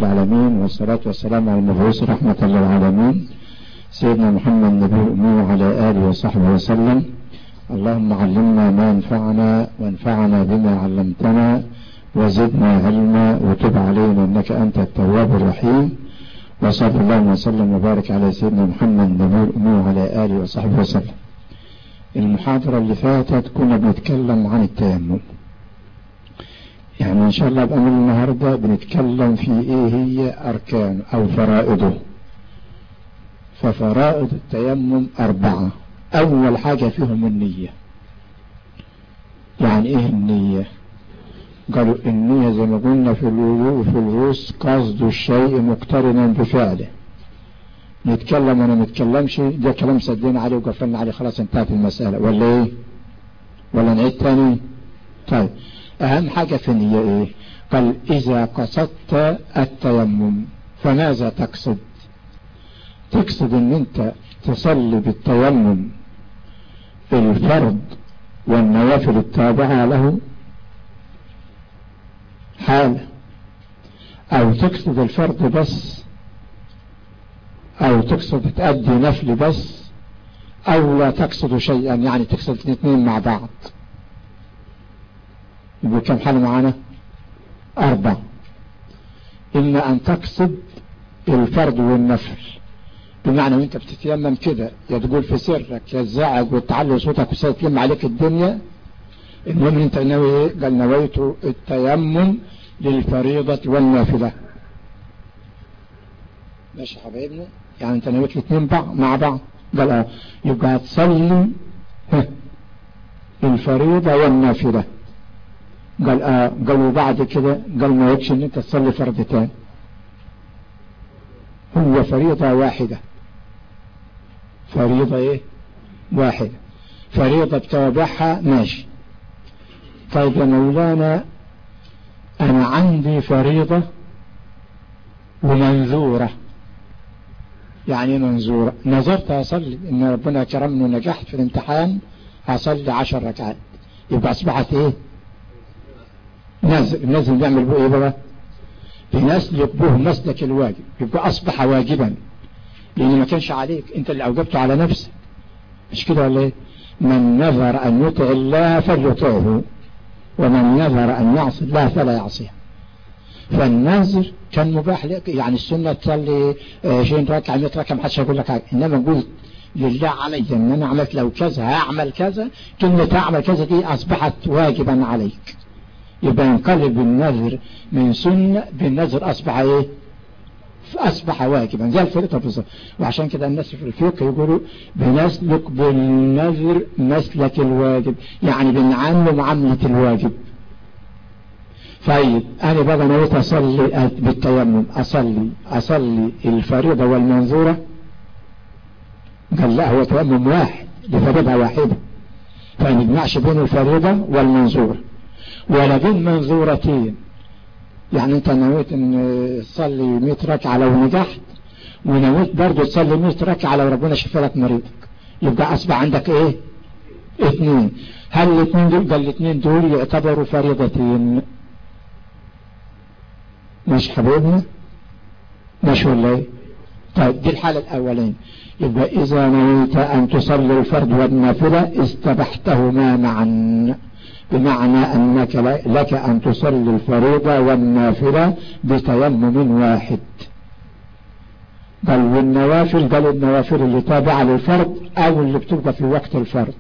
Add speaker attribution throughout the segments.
Speaker 1: العالمين، والصلاة والسلام على المبعوث رحمة للعالمين سيدنا محمد النبي الأمي وعلى آله وصحبه وسلم. اللهم علمنا ما ينفعنا وانفعنا بما علمتنا وزدنا علما وتب علينا إنك أنت التواب الرحيم. وصلى الله وسلم وبارك على سيدنا محمد النبي الأمي وعلى آله وصحبه وسلم. المحاضرة اللي فاتت كنا بنتكلم عن التيمم، يعني إن شاء الله بأمر النهاردة بنتكلم في إيه هي أركان أو فرائضه. ففرائض التيمم 4. أول حاجة فيهم النية. يعني إيه النية؟ قالوا النية زي ما قلنا في الوضوء وفي الغسل قصد الشيء مقترنا بفعله. نتكلم ولا نتكلمش ده كلام سدينا عليه وقفلنا عليه خلاص انتهت المسألة، ولا إيه؟ ولا نعيد تاني؟ طيب أهم حاجة في النية إيه؟ قال إذا قصدت التيمم فماذا تقصد؟ تقصد إن أنت تصلي بالتيمم الفرض والنوافل التابعة له حالة، أو تقصد الفرض بس، أو تقصد تأدي نفل بس، أو لا تقصد شيئا، يعني تقصد الاثنين مع بعض. يبقى كم حالة معانا؟ 4. إما أن تقصد الفرض والنفل، بمعنى وانت بتتيمم كده يا تقول في سرك يا تزعج وتعلي صوتك وتلم عليك الدنيا. المهم انت ناوي ايه؟ قال نويت التيمم للفريضة والنافلة. ماشي يا حبايبنا؟ يعني انت نويت الاثنين مع بعض. قال يبقى تصلي الفريضة والنافلة. قال قالوا بعد كده قال ما يكش ان انت تصلي فرضتين، هو فريضة واحدة. فريضة ايه؟ واحدة. فريضة بتوابعها ماشي. طيب يا مولانا انا عندي فريضة ومنذورة. يعني منذورة نظرت اصلي ان ربنا كرمني ونجحت في الامتحان اصلي 10 ركعات، يبقى اصبحت ايه؟ نازل نعمل بيه ايه بقى؟ بنسلك به مسلك الواجب، يبقى اصبح واجبا لان ما كانش عليك، انت اللي اوجبته على نفسك. مش كده ولا ايه؟ من نذر ان يطع الله فليطعه ومن نذر ان يعصي الله فلا يعصيه. فالنذر كان مباح لك، يعني السنة تصلي 20 ركعة 100 ركعة ما حدش هيقول لك حاجة، انما قلت لله علي ان انا عملت لو كذا هعمل كذا، كلمة هعمل كذا دي اصبحت واجبا عليك. يبقى ينقلب النذر من سنة بالنذر اصبح ايه؟ اصبح واجبا زي الفريضة بالظبط. وعشان كده الناس في الفقه يقولوا بنسلك بالنذر مسلك الواجب، يعني بنعمل معاملة الواجب. طيب انا بقى نويت اصلي بالتيمم، اصلي الفريضة والمنذورة. قال لا، هو تيمم واحد لفريضة واحدة، فما نجمعش بين الفريضة والمنذورة ولا بين منذورتين. يعني انت نويت ان تصلي 100 ركعة لو نجحت، ونويت برضو تصلي 100 ركعة لو ربنا شفى لك مريضك، يبقى اصبح عندك ايه؟ 2. هل الاثنين دول؟ قال الاثنين دول يعتبروا فريضتين. مش حبيبنا؟ مش ولا ايه؟ طيب دي الحالة الاولين. يبقى اذا نويت ان تصلي الفرض والنافلة استبحتهما معا، بمعنى أنك لك أن تصلي الفريضة والنافلة بتيمم واحد. قال والنوافل، قال النوافل اللي تابعة للفرض أو اللي بتبقى في وقت الفرض.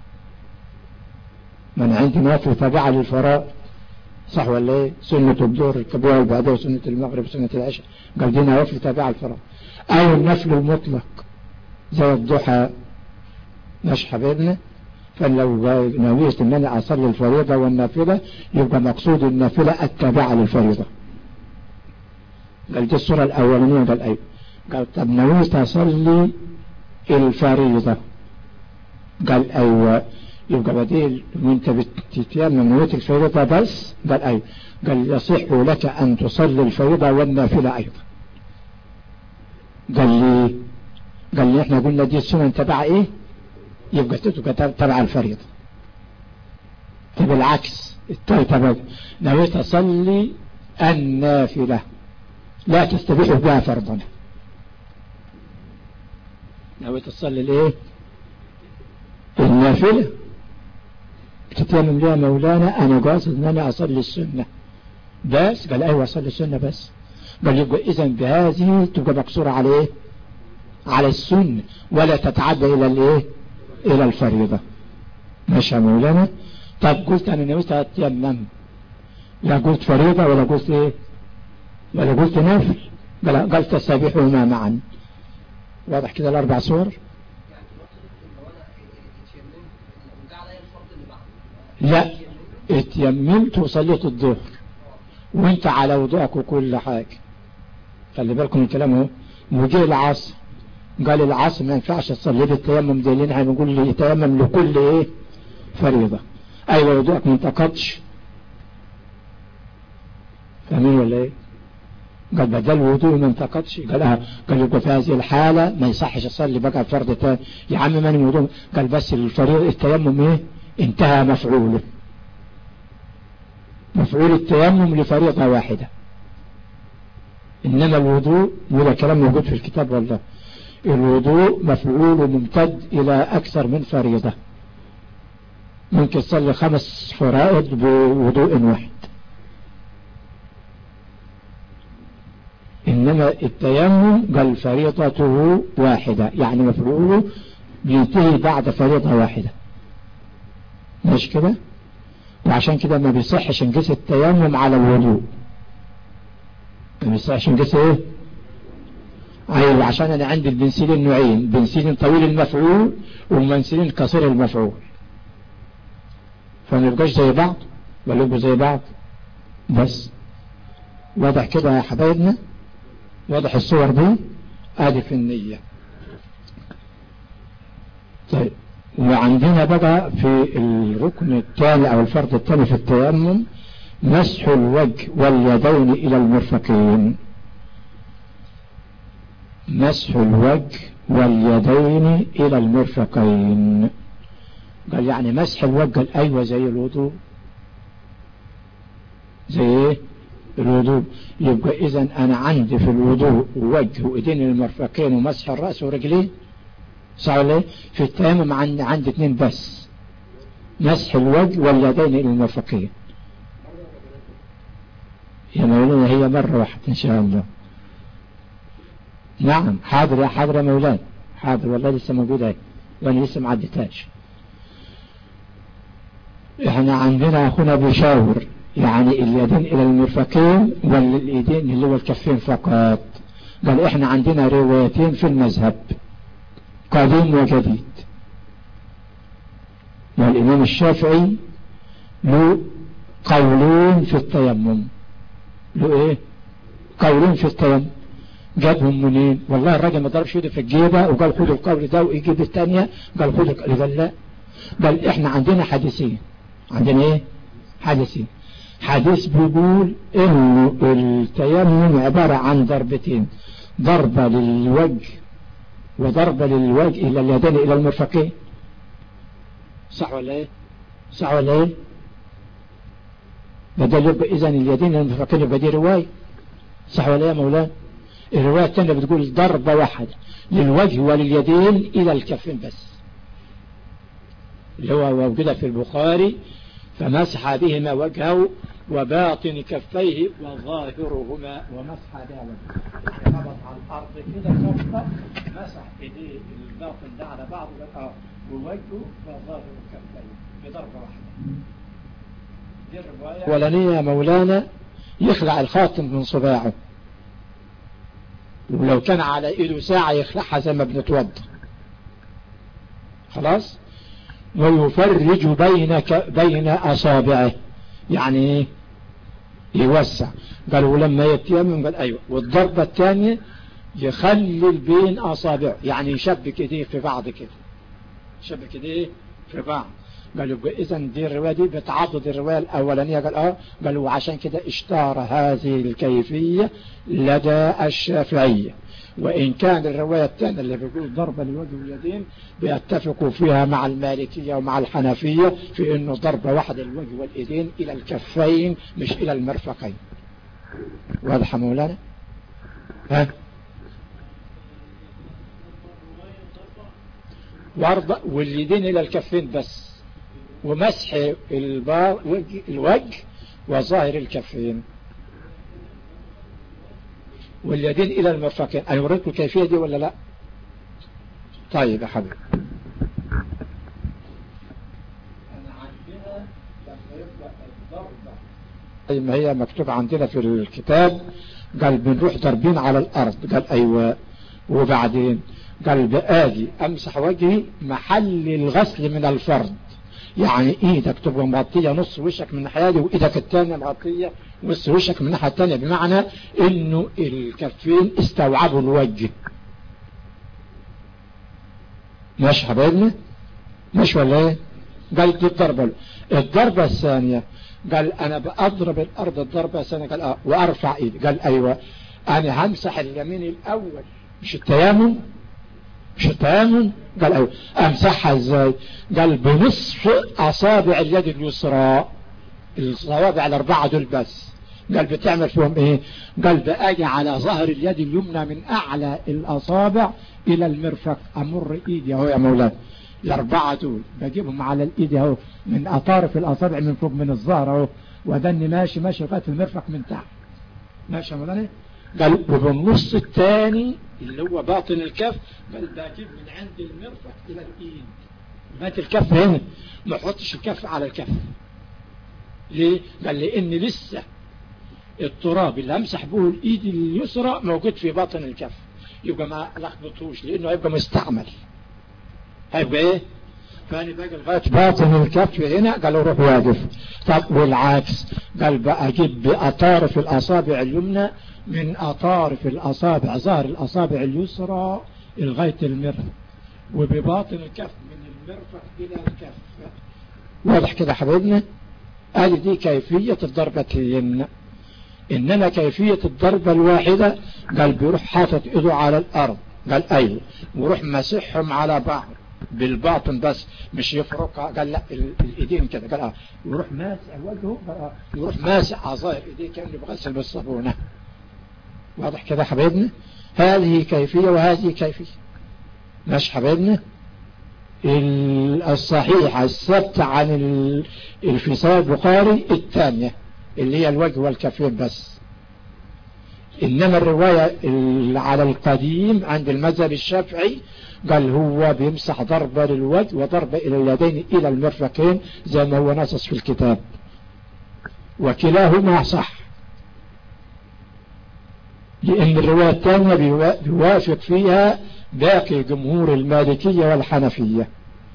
Speaker 1: من عندي نوافل تابعة للفرائض، صح ولا ايه؟ سنة الظهر الكبوة وبعدها وسنة المغرب وسنة العشاء، قال دي نوافل تابعة للفرائض. أو النفل المطلق زي الضحى. ماشي حبيبنا؟ فلو نويت ان انا اصلي الفريضة والنافلة يبقى مقصود النافلة التابعة للفريضة. قال دي الصورة الاولانية. قال ايوه. قال طب نويت اصلي الفريضة. قال ايوه. يبقى بديل وانت بتتيمم نويت الفريضة بس. قال ايوه. قال يصح لك ان تصلي الفريضة والنافلة ايضا. قال لي قال لي احنا قلنا دي السنة تبع ايه؟ يبقى تبع الفريضة. طب العكس، طيب نويت اصلي النافلة لا تستبيح بها فرضا. ناوي تصلي الايه النافلة بتتيمم ليها مولانا انا قاصد ان انا اصلي السنة بس. قال ايوه اصلي السنة بس. قال يبقى اذا بهذه تبقى مقصورة على ايه على السنة ولا تتعدى الى الايه الى الفريضة. ماشي يا مولانا. طب قلت انا نويت اتيمم لا قلت فريضة ولا قلت ايه ولا قلت نافل. قال تستبيحهما معا. واضح كده الاربع صور. لا اتيممت وصليت الظهر وانت على وضوءك وكل حاجة. خلي بالكم من كلامه. وجه العصر قال العصر ما ينفعش تصلي بالتيمم دي لان هنقول لي تيمم لكل ايه فريضة. ايوه وضوءك ما انتقضش. فاهمين ولا ايه؟ قال بدل الوضوء ما انتقضش. قال يبقى في هذه الحالة ما يصحش اصلي بقى فرض تاني. يا عم ماني وضوء. قال بس الفريضة التيمم ايه انتهى مفعوله. مفعول التيمم لفريضة واحدة. انما الوضوء وده كلام موجود في الكتاب والله. الوضوء مفعول ممتد الى اكثر من فريضة. ممكن تصلي 5 فرائض بوضوء واحد. انما التيمم قال فريضته واحدة يعني مفعوله بينتهي بعد فريضة واحدة. مش كده؟ وعشان كده ما بيصحش نقيس التيمم على الوضوء. ما بيصحش نقيس ايه؟ ايوه عشان انا عندي البنسلين نوعين. بنسلين طويل المفعول وبنسلين قصير المفعول. فما يبقاش زي بعض ولا يبقوا زي بعض بس. واضح كده يا حبايبنا؟ واضح الصور دي؟ ادي في النية. طيب وعندنا بقى في الركن الثاني او الفرض الثاني في التيمم مسح الوجه واليدين الى المرفقين. مسح الوجه واليدين الى المرفقين. قال يعني مسح الوجه ايوه زي الوضوء. زي ايه الوضوء. يبقى اذا انا عندي في الوضوء وجه وايدين المرفقين ومسح الرأس ورجلين صح ولا ايه؟ في التيمم عندي 2 بس. مسح الوجه واليدين الى المرفقين. يا مولانا هي مرة واحدة ان شاء الله. نعم حاضر يا حاضر يا مولانا حاضر والله لسه موجودة وانا لسه ما عدتهاش. احنا عندنا اخونا بيشاور يعني اليدين الى المرفقين والايدين اللي هو الكفين فقط. قال احنا عندنا روايتين في المذهب قديم وجديد. والامام الشافعي له قولين في التيمم. له ايه قولين في التيمم. جابهم منين؟ والله الراجل ما ضربش يده في الجيبه وقال خدوا القول ده ويجيب الثانيه. قال خدوا قال لا. قال احنا عندنا حديثين. عندنا ايه حديثين. حديث بيقول انه التيمم عبارة عن ضربتين. ضربة للوجه وضربة للوجه الى اليدين الى المرفقين. صح ولا ايه؟ صح ولا ايه؟ بدل يبقى اذا اليدين الى المرفقين يبقى دي رواية. صح ولا ايه يا مولانا؟ الرواية الثانية بتقول ضربة واحدة للوجه ولليدين الى الكفين بس. اللي هو موجودة في البخاري فمسح بهما وجهه وباطن كفيه وظاهرهما ومسح بها وجهه. ربط على الارض كده خفه مسح ايديه الباطن ده على بعض ووجهه وظاهر كفيه بضربه واحده. دي الروايه الاولانيه يا مولانا يخلع الخاتم من صباعه ولو كان على ايده ساعه يخلعها زي ما بنتوضى خلاص. ويفرج بين أصابعه يعني يوسع. قالوا لما يتيمم قال أيوة. والضربة الثانية يخلل بين أصابعه يعني يشبك إيديه في بعض كده. يشبك إيديه في بعض. قالوا إذا دي الرواية دي بتعضد الرواية الأولانية. قالوا عشان كده اشتهر هذه الكيفية لدى الشافعية. وإن كان الرواية الثانية اللي بيقول ضربة للوجه واليدين بيتفقوا فيها مع المالكية ومع الحنفية في إنه ضربة واحدة للوجه واليدين إلى الكفين مش إلى المرفقين. واضح مولانا؟ ها واليدين الى الكفين بس، ومسح الوجه وظاهر الكفين، واليدين الى المرفقين. انا وريتكم الكيفية دي ولا لا؟ طيب يا حبيبي، انا عندنا لما يبقى الضربة زي ما هي مكتوب عندنا في الكتاب، قال بنروح ضربين على الارض، قال ايوه، وبعدين قال بآجي امسح وجهي محل الغسل من الفرد، يعني ايدك تبقى مغطية نص وشك من ناحية دي، وايدك التانية مغطية نص وشك من الناحية التانية، بمعنى انه الكفين استوعبوا الوجه. ماشي حبايبنا؟ ماشي ولا ايه؟ قال دي الضربة الثانية، قال انا بأضرب الارض الضربة الثانية، قال وارفع ايدي، قال ايوه، انا همسح اليمين الاول، مش التيامن، مش التيامن، قال ايوه، امسحها ازاي؟ قال بنصف اصابع اليد اليسرى، الصوابع الاربعة دول بس، قال بتعمل فيهم ايه؟ قال باجي على ظهر اليد اليمنى من اعلى الاصابع الى المرفق، امر ايدي اهو يا مولانا، الاربعة دول بجيبهم على الايد اهو، من اطارف الاصابع من فوق من الظهر اهو، ودني ماشي لغايه المرفق من تحت. ماشي يا مولانا؟ قال وبالنص الثاني اللي هو باطن الكف، قال بجيب من عند المرفق الى الايد لغايه الكف هنا، ما احطش الكف على الكف. ليه؟ قال لان لسه التراب اللي امسح به الايد اليسرى موجود في باطن الكف، يبقى ما لخبطوش لانه هيبقى مستعمل، هيبقى ايه؟ فاني باجي لغايه باطن الكف هنا، قالوا روح واقف. طب والعكس، قال بقى اجيب باطارف الاصابع اليمنى من اطارف الاصابع ظهر الاصابع اليسرى لغايه المرفق، وبباطن الكف من المرفق الى الكف. واضح كده حبيبنا؟ قال دي كيفية الضربتين. انما كيفية الضربة الواحدة، قال بيروح حاطط ايده على الارض، قال ايوه، وروح مسحهم على بعض بالباطن بس، مش يفرقها، قال لا الايدين كده، قال ويروح ماسح وجهه، ويروح ماسح اظاهر ايديه كأنه بغسل بالصابونة. واضح كده حبيبنا؟ هذه كيفية وهذه كيفية. ماشي حبيبنا؟ الصحيح الثابت عن في صحيح البخاري الثانية اللي هي الوجه والكفين بس، انما الرواية على القديم عند المذهب الشافعي قال هو بيمسح ضربة للوجه وضربة الى اليدين الى المرفقين زي ما هو نصص في الكتاب، وكلاهما صح، لان الرواية الثانية بيوافق فيها باقي جمهور المالكية والحنفية.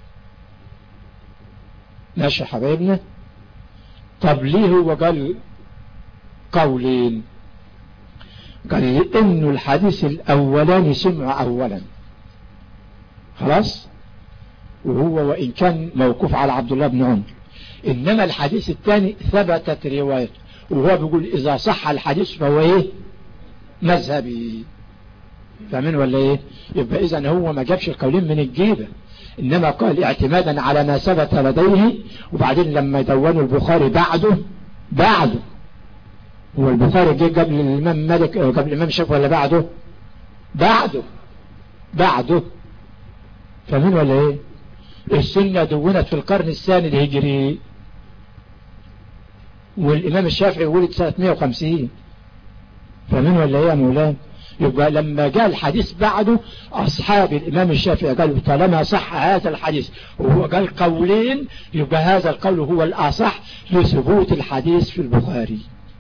Speaker 1: ماشي حبايبنا؟ طب ليه هو قال قولين؟ قال لانه الحديث الاولاني سمع اولا خلاص، وهو وان كان موقوف على عبد الله بن عمر، انما الحديث الثاني ثبتت روايته، وهو بيقول اذا صح الحديث فهو ايه؟ مذهبي. فاهمين ولا ايه؟ يبقى اذا هو ما جابش القولين من الجيبة، انما قال اعتمادا على ما ثبت لديه. وبعدين لما دونوا البخاري بعده هو البخاري جه قبل الامام مالك قبل الامام الشافعي ولا بعده فاهمين ولا ايه؟ السنة دونت في القرن الثاني الهجري، والامام الشافعي ولد سنة 150. فاهمين ولا ايه يا مولانا؟ يبقى لما جاء الحديث بعده أصحاب الإمام الشافعي قالوا طالما صح هذا الحديث وهو قال قولين، يبقى هذا القول هو الأصح لثبوت الحديث في البخاري،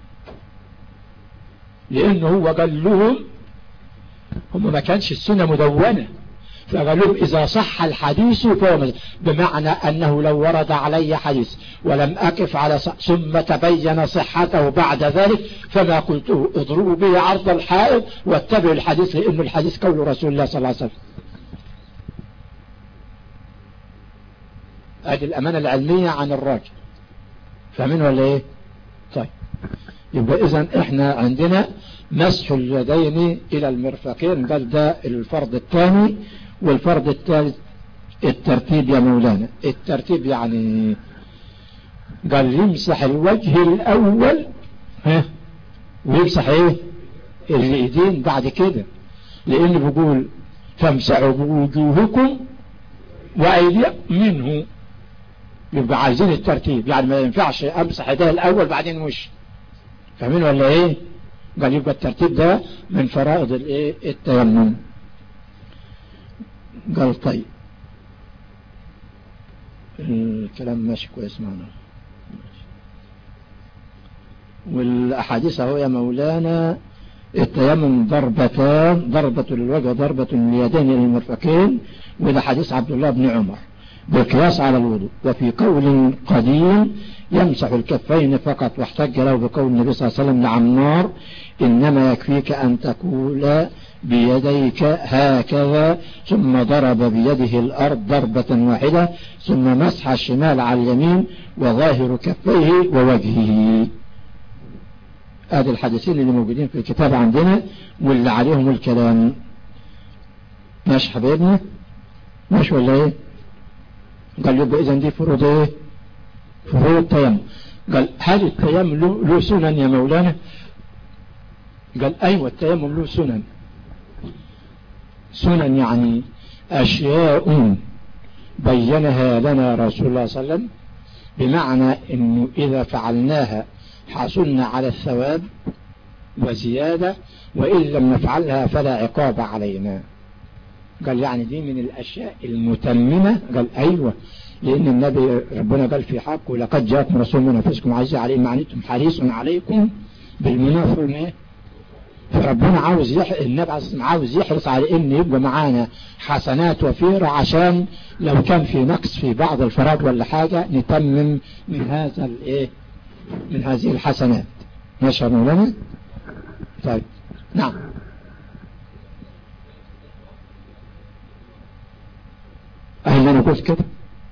Speaker 1: لأنه هو قال لهم هم ما كانش السنة مدونة، فقال لهم إذا صح الحديث فهو، بمعنى أنه لو ورد علي حديث ولم أقف على ثم تبين صحته بعد ذلك فما قلته اضربوا به عرض الحائط واتبعوا الحديث، لأن الحديث قول رسول الله صلى الله عليه وسلم. هذه الأمانة العلمية عن الراجل. فاهمين ولا إيه؟ طيب يبقى إذن إحنا عندنا مسح اليدين إلى المرفقين، قال ده الفرض الثاني. والفرض الثالث الترتيب يا مولانا. الترتيب يعني قال يمسح الوجه الأول ويمسح ايه الايدين بعد كده، لان بيقول فامسحوا بوجوهكم وايديكم منه، يبقى عايزين الترتيب، يعني ما ينفعش امسح ايديا الاول بعدين وش، فاهمين ولا ايه؟ قال يبقى الترتيب ده من فرائض الايه التيمم. قال طيب الكلام ماشي كويس معنا، والاحاديث اهو يا مولانا. التيمم ضربتان، ضربة للوجه ضربة لليدين للمرفقين، وده حديث عبد الله بن عمر بالقياس على الوضوء. وفي قول قديم يمسح الكفين فقط، واحتج له بقول النبي صلى الله عليه وسلم لعمار إنما يكفيك أن تقول بيديك هكذا، ثم ضرب بيده الأرض ضربة واحدة، ثم مسح الشمال على اليمين وظاهر كفيه ووجهه. هذه الحديثين اللي موجودين في الكتاب عندنا واللي عليهم الكلام. ماشي حبيبنا؟ ماشي ولا ايه؟ قال يبقى اذا دي فروض ايه؟ فروض التيمم. قال هل التيمم له سنن يا مولانا؟ قال ايوه التيمم له سنن. سنن يعني اشياء بينها لنا رسول الله صلى الله عليه وسلم، بمعنى انه اذا فعلناها حصلنا على الثواب وزيادة، وإن لم نفعلها فلا عقاب علينا. قال يعني دي من الأشياء المتممة. قال أيوة، لأن النبي ربنا قال في حقه لقد جاءكم رسول من أنفسكم عزيز عليه ما عنتم حريص عليكم بالمنافق. فربنا عاوز النبي عاوز يحرص على إن يبقى معانا حسنات وفيرة، عشان لو كان في نقص في بعض الفرائض ولا حاجة نتمم من هذا الإيه، من هذه الحسنات. ماشي يا مولانا؟ طيب نعم. أهل أنا قلت كده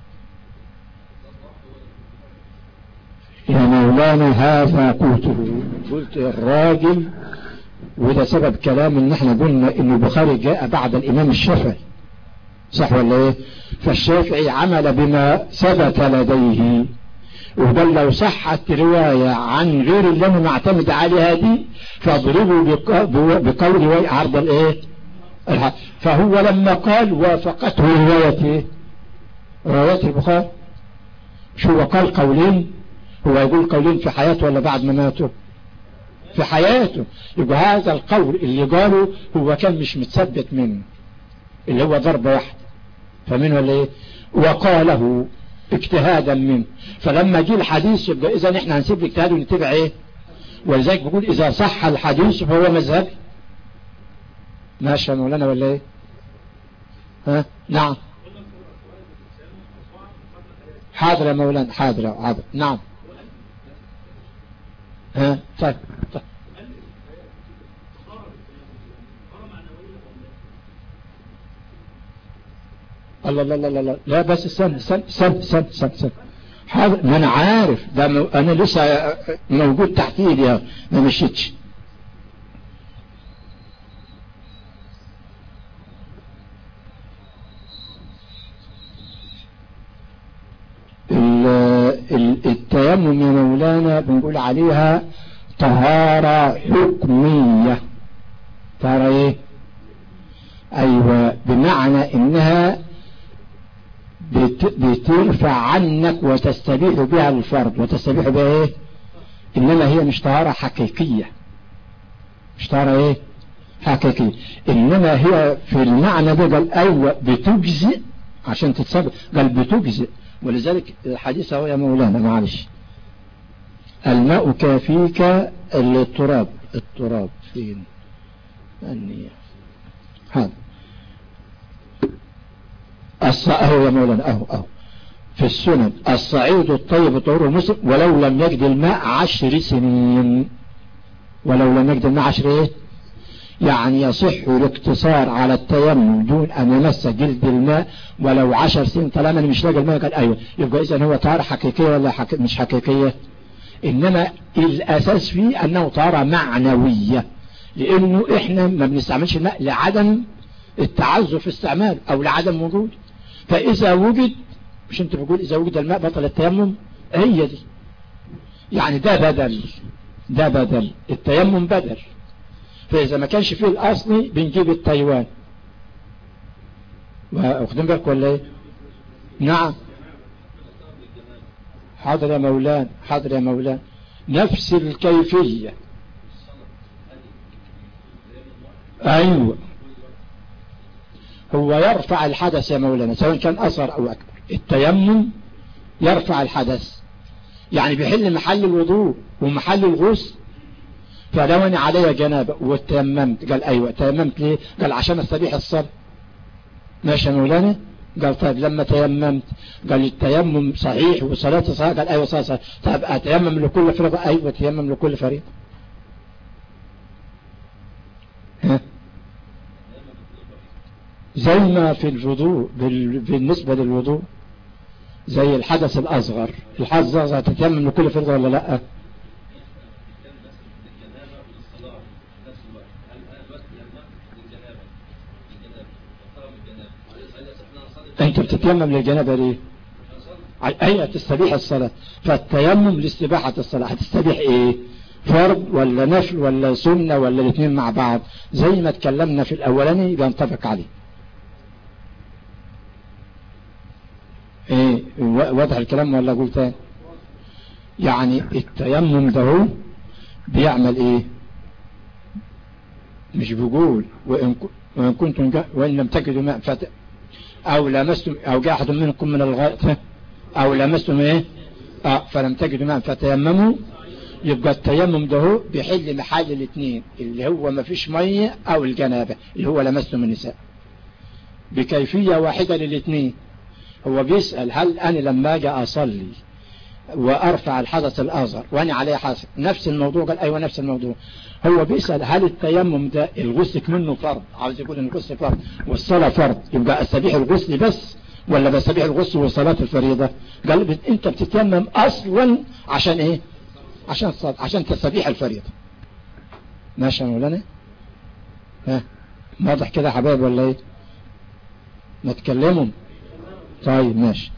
Speaker 1: يا مولانا، هذا قوته. قلت الراجل، وده سبب كلام ان احنا قلنا ان البخاري جاء بعد الامام الشافعي، صح ولا ايه؟ فالشافعي عمل بما ثبت لديه، وقال لو صحت رواية عن غير اللي انا معتمد عليها دي فاضربوا بقول عرض الايه. فهو لما قال وافقته رواية ايه؟ رواية البخاري. شو هو قال قولين؟ هو يقول قولين في حياته ولا بعد ما ماته؟ في حياته. يبقى هذا القول اللي قاله هو كان مش متثبت منه، اللي هو ضربة واحدة، فمن ولا ايه؟ وقاله اجتهادا منه. فلما جه الحديث يبقى اذا احنا هنسيب الاجتهاد ونتبع ايه؟ ولذلك بقول اذا صح الحديث فهو مذهبي. ماشي يا مولانا ولا ايه؟ ها؟ نعم. حاضر يا مولانا، حاضر حاضر. نعم. ها؟ طيب طيب. الله الله الله الله، لا بس استنى. حاضر، ما انا عارف ده، انا لسه موجود تحت ايدي ما مشيتش. التيمم يا مولانا بنقول عليها طهارة حكمية. طهارة ايه؟ ايوه، بمعنى انها بترفع عنك وتستبيح بها الفرد وتستبيح بها ايه؟ انما هي مش طهارة حقيقية، مش طهارة ايه؟ حقيقية، انما هي في المعنى ده. قال ايوه بتجزئ عشان تتصبح، قال بتجزئ. ولذلك الحديث هو يا مولانا معلش، الماء كافيك التراب فين النية هذا اهو يا مولانا، اهو في السنن الصعيد الطيب طهور المسلم ولو لم يجد الماء 10 سنين. ولو لم يجد الماء 10 ايه؟ يعني يصح الاقتصار على التيمم دون ان يمس جلد الماء ولو 10 سنين طالما مش لاقي الماء. قال ايوه، يبقى اذا هو طهارة حقيقية ولا مش حقيقية؟ انما الاساس فيه انه طهارة معنوية، لانه احنا ما بنستعملش الماء لعدم التعذر في استعمال او لعدم وجود. فاذا وجد، مش انت بقول اذا وجد الماء بطل التيمم، هي دي يعني ده بدل التيمم بدل. فإذا ما كانش فيه الأصلي بنجيب التايوان. واخدين بالك ولا ايه؟ نعم. حاضر يا مولانا، حاضر يا مولانا. نفس الكيفية. ايوه، هو يرفع الحدث يا مولانا سواء كان اصغر او اكبر. التيمم يرفع الحدث، يعني بيحل محل الوضوء ومحل الغسل. فلو انا علي جنابه وتيممت، قال ايوه تيممت ليه؟ قال عشان استبيح الصلاة. ماشي يا مولانا؟ قال طيب لما تيممت، قال التيمم صحيح وصلاتي صحيح، قال ايوه صحيح. طيب اتيمم لكل فريضة؟ ايوه تيمم لكل فريضة. ها؟ زي ما في الوضوء بالنسبة للوضوء، زي الحدث الأصغر. الحدث الأصغر تتيمم لكل فرض ولا لا؟ انت بتتيمم للجنابة ليه؟ اي تستبيح الصلاة. فالتيمم لاستباحة الصلاة. هتستبيح ايه؟ فرض ولا نفل ولا سنة ولا الاثنين مع بعض؟ زي ما اتكلمنا في الاولاني بينطبق عليه. ايه واضح الكلام ولا اقول تاني؟ يعني التيمم ده هو بيعمل ايه؟ مش بيقول وإن كنتم وإن لم تجدوا ماء أو لمستم أو جاء أحد منكم من الغائط أو لمستم إيه؟ فلم تجدوا ماء فتيمموا. يبقى التيمم ده هو بيحل محل الاثنين، اللي هو ما فيش مية أو الجنابة اللي هو لمستم النساء، بكيفية واحدة للاثنين. هو بيسأل هل أنا لما أجي أصلي وأرفع الحدث الأصغر وأنا عليه حدث نفس الموضوع؟ قال أيوة نفس الموضوع. هو بيسأل هل التيمم ده الغسل منه فرض؟ عاوز يقول إن الغسل فرض والصلاة فرض، يبقى أستبيح الغسل بس ولا بستبيح الغسل وصلاة الفريضة؟ قال أنت بتتيمم أصلا عشان إيه؟ عشان الصلاة، عشان تستبيح الفريضة. ماشي يا مولانا؟ ها واضح كده يا حبايب ولا إيه؟ نتكلموا؟ طيب ماشي.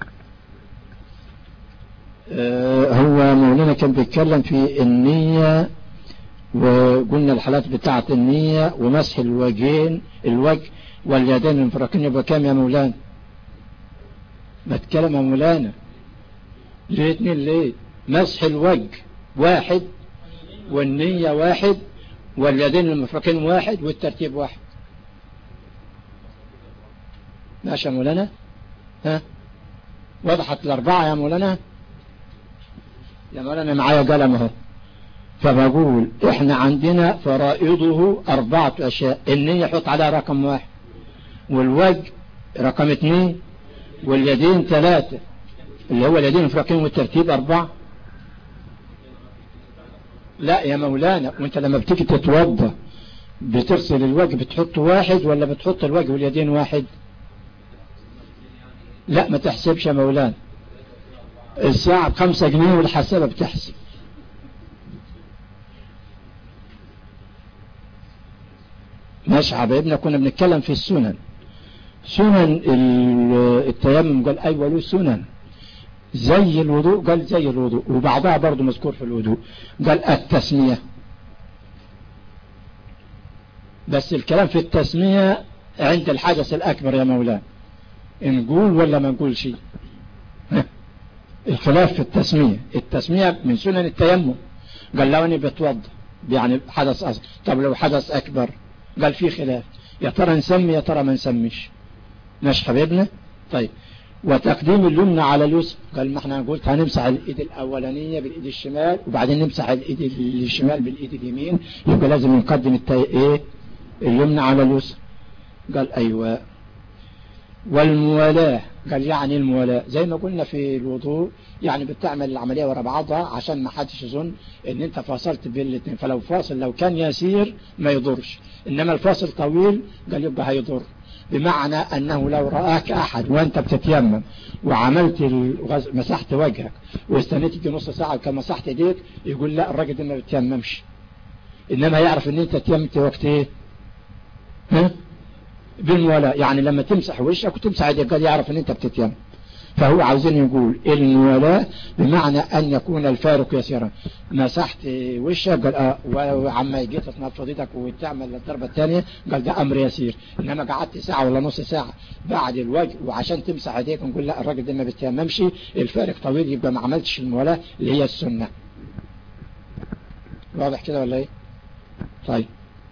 Speaker 1: هو مولانا كان بيتكلم في النية، وقلنا الحالات بتاعة النية ومسح الوجه واليدين المفرقين. يبقى كام يا مولانا؟ بتكلم يا مولانا ليه اتنين؟ ليه؟ مسح الوجه واحد والنية واحد واليدين المفرقين واحد والترتيب واحد. ماشي يا مولانا؟ ها وضحت الأربعة يا مولانا؟ يا مولانا معايا قلم اهو. فبقول احنا عندنا فرائضه 4 أشياء. النية حط عليها رقم 1، والوجه رقم 2، واليدين 3 اللي هو اليدين المفرقين والترتيب 4. لا يا مولانا، وانت لما بتيجي تتوضى بتغسل الوجه بتحط 1 ولا بتحط الوجه واليدين 1؟ لا ما تحسبش يا مولانا، الساعة ب5 جنيه والحسابة بتحسب. ماشي حبايبنا؟ كنا بنتكلم في السنن. سنن التيمم قال ايوه له سنن زي الوضوء، قال زي الوضوء، وبعضها برضو مذكور في الوضوء. قال التسمية، بس الكلام في التسمية عند الحدث الأكبر يا مولانا. نقول ولا ما نقول شيء؟ الخلاف في التسمية. التسمية من سنن التيمم. قال لو أنا بتوضى يعني حدث أصغر. طب لو حدث أكبر؟ قال في خلاف، يا ترى نسمي يا ترى ما نسميش. ماشي حبيبنا؟ طيب. وتقديم اليمنى على اليسرى، قال ما احنا قلت هنمسح الايد الاولانيه بالايد الشمال وبعدين نمسح الايد الشمال بالايد اليمين، يبقى لازم نقدم اليمنى على اليسرى. قال ايوه. والموالاه، قال يعني الموالاه زي ما قلنا في الوضوء، يعني بتعمل العمليه ورا بعضها عشان ما حدش يظن ان انت فاصلت بين الاثنين. فلو فاصل لو كان يسير ما يضرش، انما الفاصل طويل قال يبقى هيضر. بمعنى أنه لو رآك أحد وأنت بتتيمم وعملت مسحت وجهك واستنيت يجي نص ساعة وكان مسحت ايديك، يقول لا الراجل ده ما بتيممش، إنما يعرف أن أنت تيممت وقت إيه؟ بالمولاة. يعني لما تمسح وشك وتمسح ايديك قال يعرف أن أنت بتتيمم. فهو عاوزين يقول الموالاة بمعنى أن يكون الفارق يسيرا. مسحت وشك قال وعما جيت تنفض ايدك وتعمل الضربة الثانية قال ده أمر يسير، إنما قعدت ساعة ولا نص ساعة بعد الوجه وعشان تمسح ايديك نقول لا الراجل ده ما بيتيممش، الفارق طويل يبقى ما عملتش الموالاة اللي هي السنة. واضح كده ولا ايه؟ طيب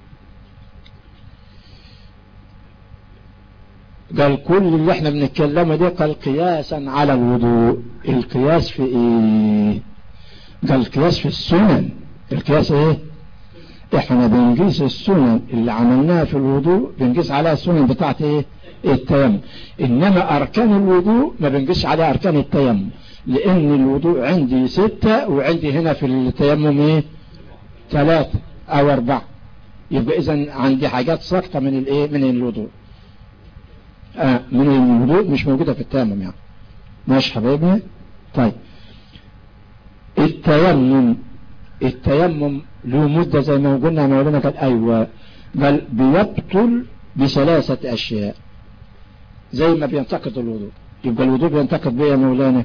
Speaker 1: قال كل اللي احنا بنتكلمه ده قال قياسا على الوضوء. القياس في ايه؟ قال القياس في السنن. القياس ايه؟ احنا بنقيس السنن اللي عملناها في الوضوء بنقيس عليها السنن بتاعت ايه؟ التيمم. انما اركان الوضوء ما بنقيس عليها اركان التيمم، لان الوضوء عندي 6 وعندي هنا في التيمم ايه؟ 3 أو 4. يبقى اذا عندي حاجات ساقطة من الايه؟ من الوضوء. من الوضوء مش موجودة في التيمم يعني. ماشي حبايبنا؟ طيب التيمم له مدة زي ما قلنا مولانا قال ايوه، قال بيبطل ب3 أشياء زي ما بينتقد الوضوء. يبقى الوضوء بينتقد بيه يا مولانا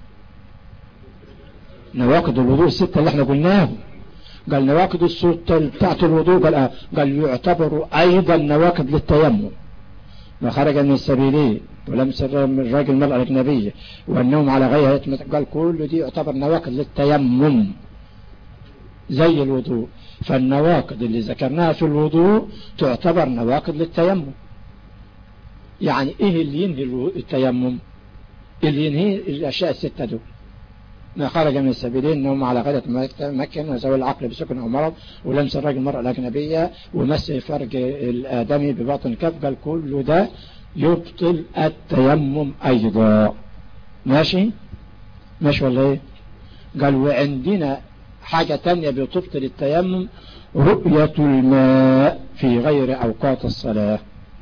Speaker 1: نواقض الوضوء 6 اللي احنا قلناهم. قال نواقض الستة بتاعت الوضوء قال يعتبر ايضا نواقض للتيمم، ما خرج من السبيلين ولمس الراجل المرأة الأجنبية والنوم على غيرها، قال كل دي يعتبر نواقض للتيمم زي الوضوء. فالنواقض اللي ذكرناها في الوضوء تعتبر نواقض للتيمم. يعني ايه اللي ينهي التيمم؟ اللي ينهي الاشياء 6 دول: ما خرج من السبيلين، نوم على غير مكن، وزوال العقل بسكن او مرض، ولمس الراجل المرأة الأجنبية، ومس فرج الآدمي بباطن الكف. قال كل ده يبطل التيمم ايضا. ماشي ولا ايه؟ قال وعندنا حاجة تانية بتبطل التيمم: رؤية الماء في غير اوقات الصلاة.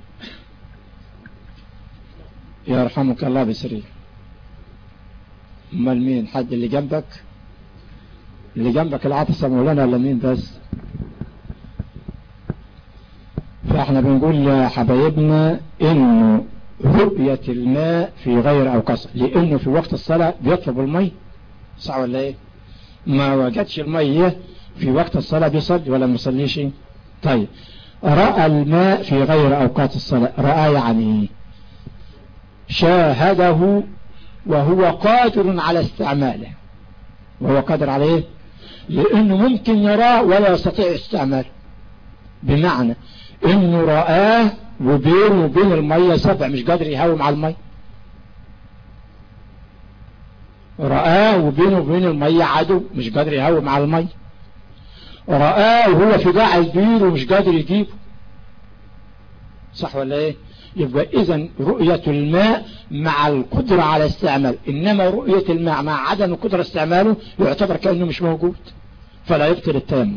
Speaker 1: يرحمك الله بسري. امال مين؟ حد اللي جنبك العطس مولانا ولا مين بس؟ فاحنا بنقول يا حبايبنا انه رؤية الماء في غير اوقات، لانه في وقت الصلاة بيطلب المي، صح ولا ايه؟ ما وجدش المية في وقت الصلاة بيصلي ولا ما يصليش؟ طيب رأى الماء في غير اوقات الصلاة، رأى يعني شاهده وهو قادر على استعماله. وهو قادر عليه لانه ممكن يراه ولا يستطيع استعماله، بمعنى انه رآه وبينه وبين المية سبع مش قادر يهاوم على المية، رآه وبينه وبين المية عدو مش قادر يهاوم على المية، رآه وهو في قاع البير ومش قادر يجيبه، صح ولا ايه؟ يبقى اذا رؤية الماء مع القدرة على استعمال، انما رؤية الماء مع عدم القدرة استعماله يعتبر كأنه مش موجود، فلا يبطل التيمم.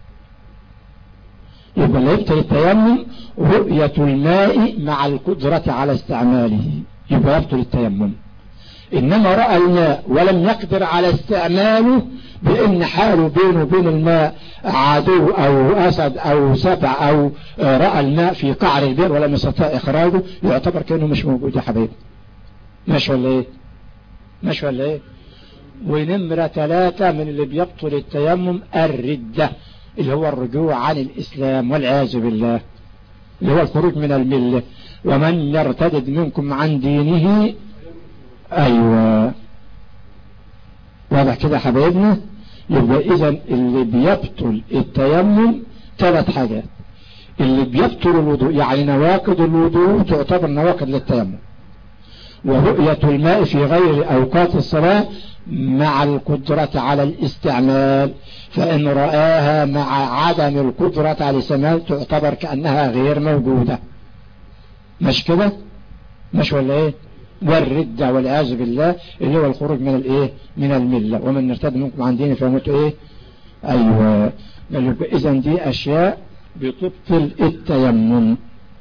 Speaker 1: يبقى لا يبطل التيمم رؤية الماء مع القدرة على استعماله، يبقى يبطل التيمم. انما رأى الماء ولم يقدر على استعماله، بان حاله بينه وبين الماء عدو او اسد او سبع، او رأى الماء في قعر البئر ولم يستطع اخراجه، يعتبر كأنه مش موجود يا حبيبي. ماشي ولا ايه؟ ونمرة 3 من اللي بيبطل التيمم الردة، اللي هو الرجوع عن الاسلام والعياذ بالله، اللي هو الخروج من الملة. ومن يرتد منكم عن دينه، ايوه واضح كده حبايبنا؟ يبقى اذا اللي بيبطل التيمم 3 حاجات: اللي بيبطل الوضوء يعني نواقض الوضوء تعتبر نواقض للتيمم، ورؤية الماء في غير اوقات الصلاة مع القدرة على الاستعمال، فان رآها مع عدم القدرة على الاستعمال تعتبر كأنها غير موجودة. مش كده؟ مش ولا ايه؟ والردة والعياذ بالله اللي هو الخروج من الايه؟ من الملة. ومن يرتد منكم عن دينه فيموت ايه؟ ايوه. اذا دي اشياء بتبطل التيمم.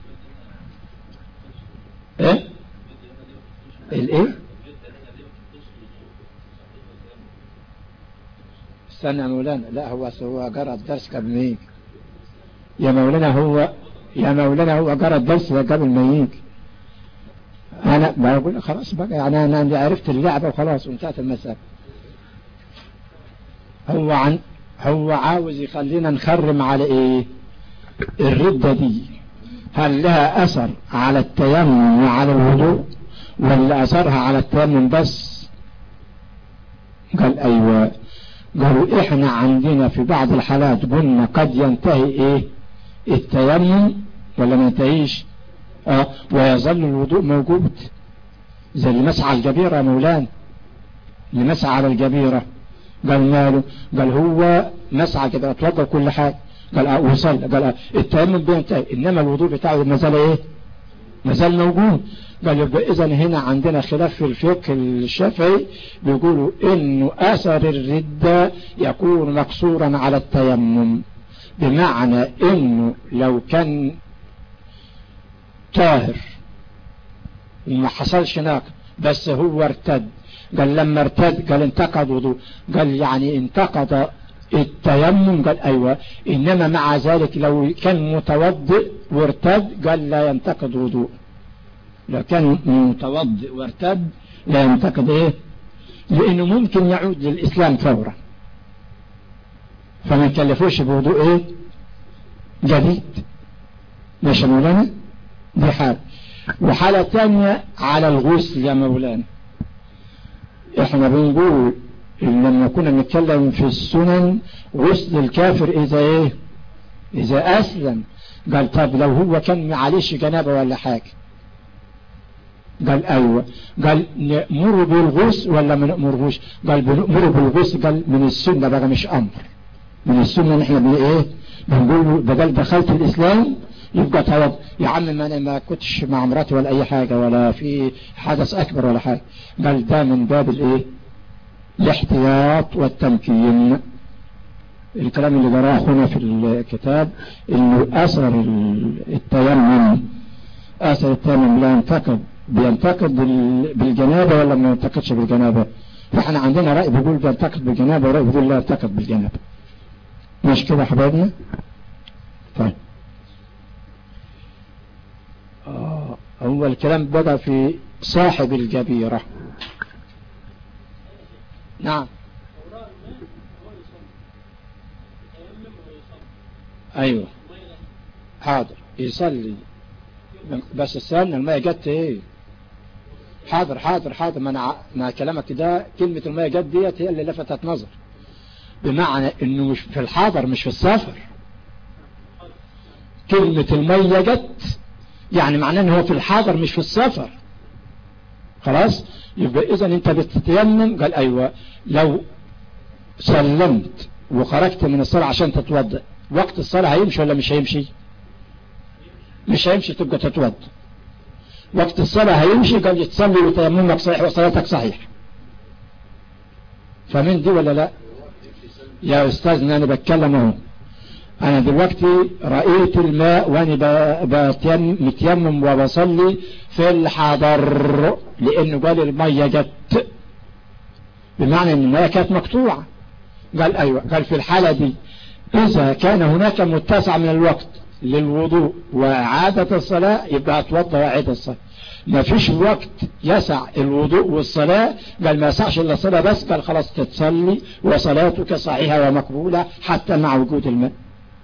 Speaker 1: ايه الايه؟ استنى يا مولانا، لا هو قرأ الدرس قبل ما يجي يا مولانا، هو قرأ الدرس قبل ما يجي. انا بقول خلاص بقى، يعني انا عرفت اللعبة وخلاص وانتهت المسألة. هو عاوز يخلينا نخرم على ايه؟ الردة دي هل لها اثر على التيمم وعلى الوضوء ولا اثرها على التيمم بس؟ قال ايوه. قالوا احنا عندنا في بعض الحالات قلنا قد ينتهي ايه؟ التيمم ولا ما ينتهيش؟ ويظل الوضوء موجود، زي اللي مسعى على الجبيرة يا مولانا، اللي مسعى على الجبيرة قال ماله؟ قال هو مسعى كده اتوضى كل حاجة، قال وصل، قال التيمم بينتهي انما الوضوء بتاعه ما زال ايه؟ ما زال موجود. قال يبقى اذا هنا عندنا خلاف في الفقه الشافعي، بيقولوا انه اثر الردة يكون مقصورا على التيمم، بمعنى انه لو كان طاهر وما حصلش ناقض بس هو ارتد، قال لما ارتد قال انتقض وضوء، قال يعني انتقض التيمم، قال ايوه، انما مع ذلك لو كان متوضئ وارتد قال لا ينتقض وضوء، لو كان متوضئ وارتد لا ينتقض ايه؟ لانه ممكن يعود للاسلام فورا، فما يكلفوش بوضوء ايه؟ جديد. ماشي يا مولانا؟ دي حالة. وحالة تانية على الغسل يا مولانا، احنا بنقول لما كنا نتكلم في السنن غسل الكافر اذا ايه؟ اذا اسلم. قال طب لو هو كان معلش جنابه ولا حاجة؟ قال ايوه. قال نأمر بالغسل ولا ما نأمرهوش؟ قال بنأمر بالغسل. قال من السنة بقى مش امر، من السنة نحن ايه؟ بنقول له بدل دخلت الاسلام يبقى توض يا عم، ما انا ما كنتش مع مراتي ولا اي حاجة ولا في حدث اكبر ولا حاجة. قال ده من باب الايه؟ الاحتياط والتمكين. الكلام اللي جراه هنا في الكتاب انه اثر التيمم، اثر التيمم لا ينتقد، بينتقد بالجنابة ولا ما ينتقدش بالجنابة؟ فاحنا عندنا رأي بيقول بينتقد بالجنابة ورأي بيقول لا ينتقد بالجنابة. مش كده يا حبايبنا؟ طيب هو الكلام بدأ في صاحب الجبيرة. نعم ايوه حاضر يصلي، بس استنى الماء جت ايه؟ حاضر ما كلامك ده كلمة الماء جت ديت هي اللي لفتت نظر، بمعنى انه مش في الحاضر مش في السفر. كلمة المية جت يعني معناه انه هو في الحاضر مش في السفر. خلاص يبقى اذا انت بتتيمم. قال ايوه. لو سلمت وخرجت من الصلاة عشان تتوضأ، وقت الصلاة هيمشي ولا مش هيمشي؟ مش هيمشي، تبقى تتوضأ. وقت الصلاة هيمشي، قال تصلي وتيممك صحيح وصلاتك صحيح. فمن دي ولا لا؟ يا استاذنا انا بتكلم اهو، انا دلوقتي رأيت الماء وانا متيمم وبصلي في الحضر، لانه قال المية جت، بمعنى ان المية كانت مقطوعة. قال ايوه. قال في الحالة دي اذا كان هناك متسع من الوقت للوضوء وإعادة الصلاة يبقى اتوضى وإعادة الصلاة. ما فيش وقت يسع الوضوء والصلاة، قال ما يسعش الا الصلاة بس، قال خلاص تتصلي وصلاتك صحيحة ومقبولة حتى مع وجود الماء.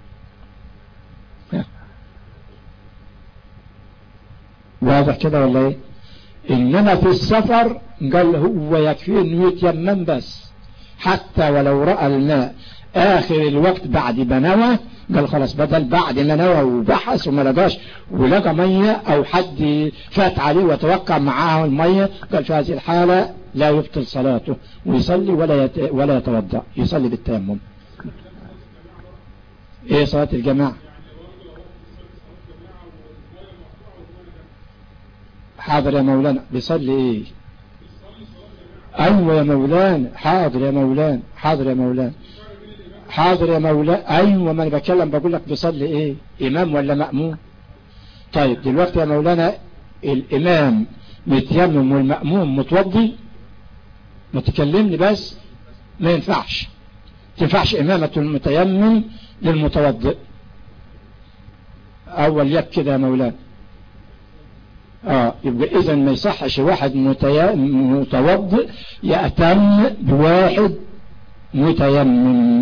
Speaker 1: واضح كده ولا ايه؟ انما في السفر قال هو يكفي انه يتيمم بس، حتى ولو رأى الماء اخر الوقت بعد ما نوى، قال خلاص بدل بعد ما نوى وبحث وما لقاش ولقى مية او حد فات عليه وتوقع معاه المية، قال في هذه الحالة لا يبطل صلاته ويصلي ولا يتوضأ، يصلي بالتيمم. ايه صلاة الجماعة؟ حاضر يا مولانا. بيصلي ايه؟ ايوه يا مولانا. حاضر يا مولانا. ايوه ما انا بتكلم بقول لك بيصلي ايه؟ امام ولا مأموم؟ طيب دلوقتي يا مولانا الامام متيمم والمأموم متوضي، ما تكلمني بس. ما تنفعش امامة المتيمم للمتوضئ. اول يك كده يا مولانا. يبقى اذا ما يصحش واحد متوضئ يأتم بواحد متيمم.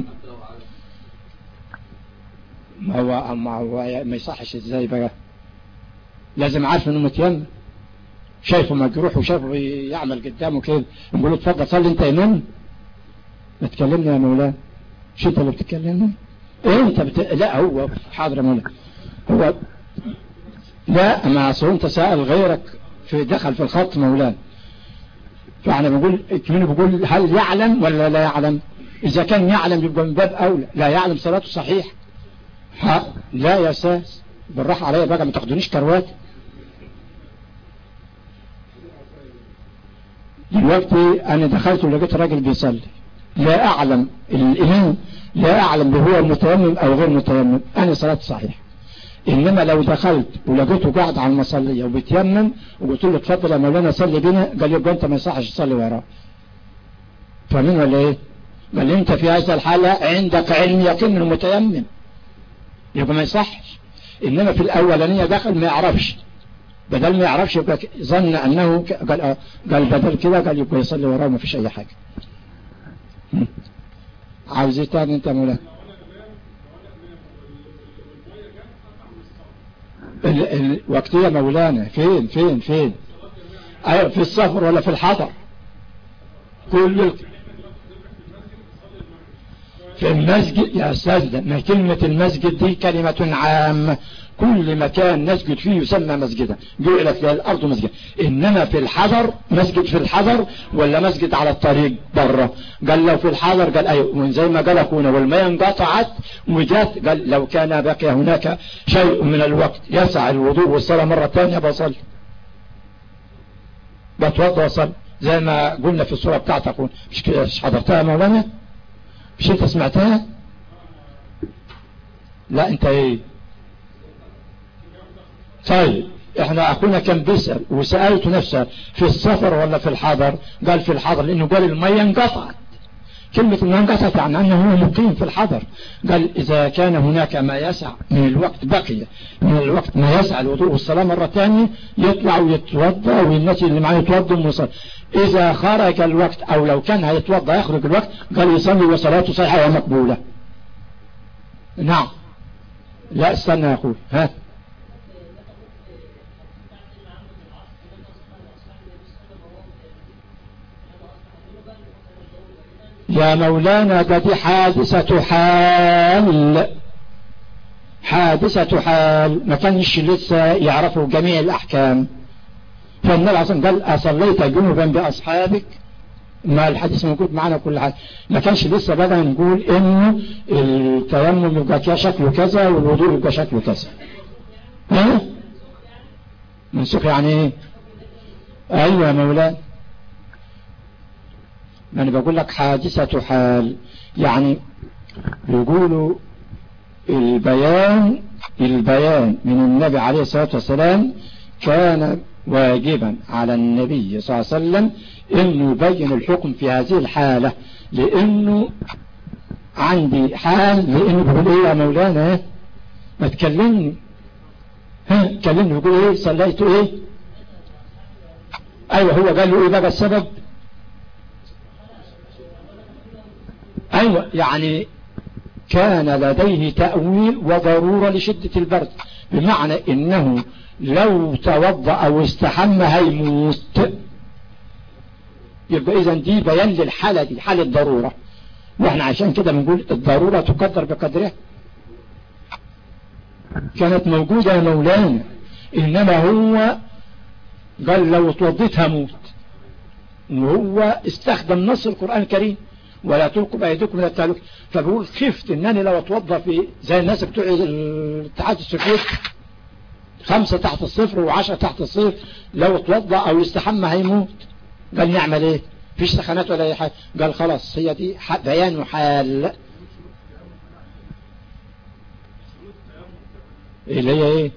Speaker 1: ما هو ما يصحش ازاي بقى؟ لازم عارف انه متيمم، شايفه مجروح وشايفه يعمل قدامه كده، نقول له اتفضل صلي انت امام. ما تكلمني يا مولانا، مش انت اللي بتكلمني؟ ايه انت لا هو حاضر يا مولانا. هو لا، ما اصل انت سأل غيرك في دخل في الخط مولانا، فاحنا بنقول كمان بيقول هل يعلم ولا لا يعلم؟ اذا كان يعلم يبقى من باب اولى، لا يعلم صلاته صحيح. لا يا استاذ بالراحه عليا بقى، ما تاخدونيش كروات. دلوقتي انا دخلت ولقيت راجل بيصلي، لا اعلم الامام، لا اعلم هو متيمم او غير متيمم، انا صلاتي صحيح. انما لو دخلت ولقيته قاعد على المصليه وبيتيمم وقلت له اتفضل يا مولانا صلي بينا، قال يبقى انت ما يصحش تصلي وراه. فاهمين ولا ايه؟ قال انت في هذه الحاله عندك علم يقين انه متيمم، يبقى ما يصحش. انما في الاولانيه دخل ما يعرفش، بدل ما يعرفش يبقى ظن انه قال بدل كده قال يبقى يصلي وراه ما فيش اي حاجه. عاوز ايه تاني انت يا مولانا؟ الوقتية يا مولانا فين ايوه في السفر ولا في الحضر؟ كل في المسجد يا استاذ، ما كلمة المسجد دي كلمة عامة، كل مكان نسجد فيه يسمى مسجدا، جعلت له الارض مسجد. انما في الحضر مسجد في الحضر ولا مسجد على الطريق بره؟ قال لو في الحضر قال ايوه، زي ما قال اخونا والماء انقطعت وجات، قال لو كان بقي هناك شيء من الوقت يسع الوضوء والصلاة مرة ثانية بصلي، بتوضى وصلي زي ما قلنا في الصورة بتاعت اخونا. مش حضرتها يا مولانا؟ مش انت سمعتها؟ لا انت ايه؟ طيب احنا اخونا كان بيسأل وسألته نفسه في السفر ولا في الحضر؟ قال في الحضر، لانه قال المية انقطعت. كلمة المية انقطعت يعني انه هو مقيم في الحضر. قال اذا كان هناك ما يسع من الوقت، بقي من الوقت ما يسع الوضوء والصلاة مرة ثانية، يطلع ويتوضا والناس اللي معاه يتوضوا ويصلي. اذا خرج الوقت او لو كان هيتوضا يخرج الوقت، قال يصلي وصلاته صحيحة ومقبولة. نعم. لا استنى يا اخوي، ها يا مولانا، ده دي حادثة حال، ما كانش لسه يعرفوا جميع الأحكام. فالنبي عليه الصلاة والسلام قال أصليت جنبا بأصحابك، ما الحديث موجود معنا كل حاجة، ما كانش لسه بدأ نقول إنه التيمم يبقى شكله كذا والوضوء يبقى شكله كذا. ها؟ منسوخ يعني إيه؟ أيوة يا مولانا، أنا بقول لك حادثة حال، يعني يقولوا البيان من النبي عليه الصلاة والسلام كان واجبا على النبي صلى الله عليه وسلم انه يبين الحكم في هذه الحالة، لانه عندي حال، لانه بيقول ايه يا مولانا؟ ما تكلمني، ها كلمني، بيقول ايه؟ صليت ايه؟ ايوه هو قال له ايه بقى السبب؟ ايوه يعني كان لديه تأويل وضرورة لشدة البرد، بمعنى انه لو توضأ او استحمى هيموت. يبقى اذا دي بيان للحالة دي، حالة ضرورة، واحنا عشان كده بنقول الضرورة تقدر بقدرها. كانت موجودة يا مولانا، انما هو قال لو توضيت هموت، وهو استخدم نص القرآن الكريم ولا تلقوا بأيديكم الى التهلكة. فبقول خفت انني لو اتوضى في زي الناس بتوع الاتحاد السوفيتي 5 تحت الصفر و10 تحت الصفر، لو اتوضى او يستحمى هيموت. قال نعمل ايه؟ فيش سخانات ولا اي حاجه. قال خلاص هي دي بيان حال اللي هي ايه؟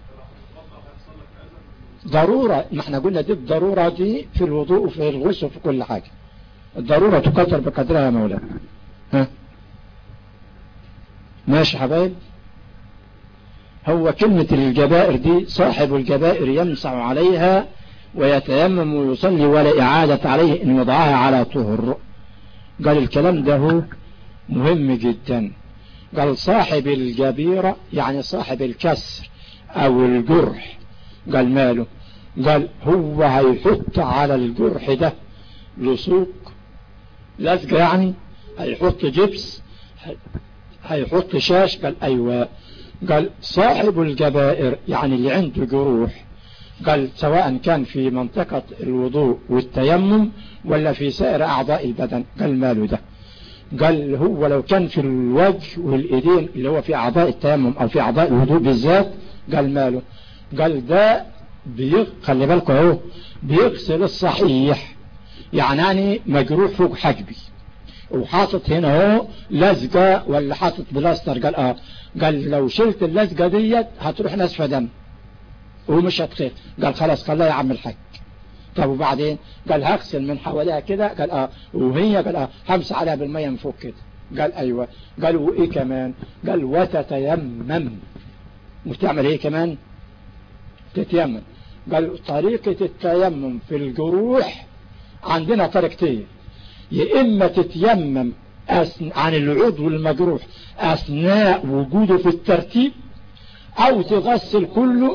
Speaker 1: ضرورة. ما احنا قلنا دي الضرورة دي في الوضوء وفي الغسل وفي كل حاجة، الضرورة تقدر بقدرها يا مولانا. ها ماشي حبايب. هو كلمة الجبائر دي صاحب الجبائر يمسح عليها ويتيمم ويصلي ولا إعادة عليه إن وضعها على طهر. قال الكلام ده هو مهم جدا. قال صاحب الجبيرة يعني صاحب الكسر أو الجرح. قال ماله؟ قال هو هيحط على الجرح ده لصوق لزقة، يعني هيحط جبس، هيحط شاش. قال أيوة. قال صاحب الجبائر يعني اللي عنده جروح، قال سواء كان في منطقة الوضوء والتيمم ولا في سائر أعضاء البدن. قال ماله ده؟ قال هو لو كان في الوجه والإيدين اللي هو في أعضاء التيمم أو في أعضاء الوضوء بالذات، قال ماله؟ قال ده خلي بالكم اهو بيغسل الصحيح، يعني مجروح فوق حجبي وحاطط هنا اهو لزقة ولا حاطط بلاستر. قال قال لو شلت اللزقة ديت هتروح نزفة دم ومش هتخيط. قال خلاص خليها يا عم الحاج. طب وبعدين؟ قال هغسل من حواليها كده. قال وهي قال همسح عليها بالمية من فوق كده. قال ايوه. قال وايه كمان؟ قال وتتيمم. وتعمل ايه كمان؟ تتيمم. قال طريقة التيمم في الجروح عندنا طريقتين، يا اما تتيمم عن العضو المجروح اثناء وجوده في الترتيب، او تغسل كله.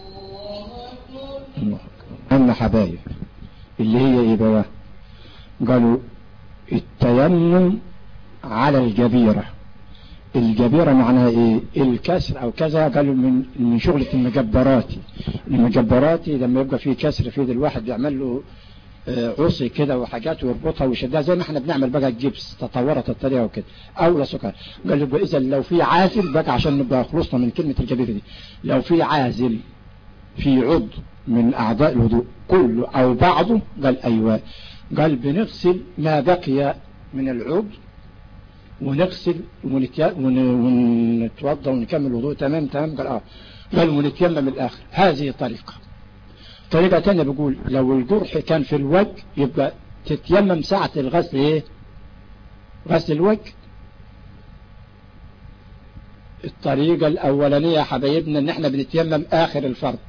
Speaker 1: اما حبايب اللي هي ايه بقى؟ قالوا التيمم على الجبيرة. الجبيرة معناها ايه؟ الكسر او كذا. قالوا من شغلة المجبراتي. المجبراتي لما يبقى فيه كسر في يد الواحد بيعمل له عصي كده وحاجات ويربطها ويشدها زي ما احنا بنعمل بقى الجبس، تطورت الطريقة وكده، او لسكر. قالوا اذا لو في عازل بقى عشان نبقى خلصنا من كلمة الجبيرة دي، لو في عازل في عضو من اعضاء الوضوء كله او بعضه، قال ايوه. قال بنغسل ما بقي من العضو ونغسل ونتوضى ونكمل الوضوء تمام. قال قال ونتيمم الاخر. هذه طريقة تانية بيقول لو الجرح كان في الوجه يبقى تتيمم ساعة الغسل ايه؟ غسل الوجه. الطريقة الاولانية يا حبايبنا ان احنا بنتيمم اخر الفرض.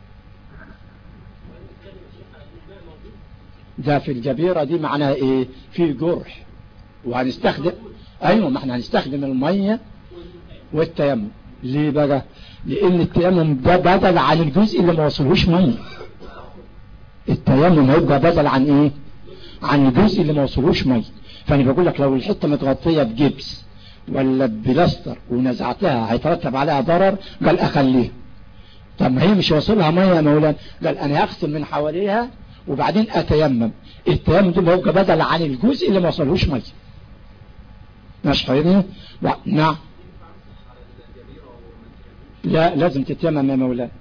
Speaker 1: ده في الجبيرة دي معناها ايه؟ في جرح وهنستخدم ايوه، ما احنا هنستخدم المية والتيمم. ليه بقى؟ لان التيمم ده بدل عن الجزء اللي ما وصلهوش مية. التيمم هيبقى بدل عن ايه؟ عن الجزء اللي ما وصلهوش مية. فانا بقول لك لو الحته متغطيه بجبس ولا بلاستر ونزعتها هيترتب عليها ضرر. قال اخليها. طب ما هي مش واصلها ميه يا مولانا. قال انا هغسل من حواليها وبعدين اتيمم. التيمم ده هيبقى بدل عن الجزء اللي ما وصلهوش ميه. ماشي حبيبي؟ نعم. لا لازم تتيمم يا مولانا.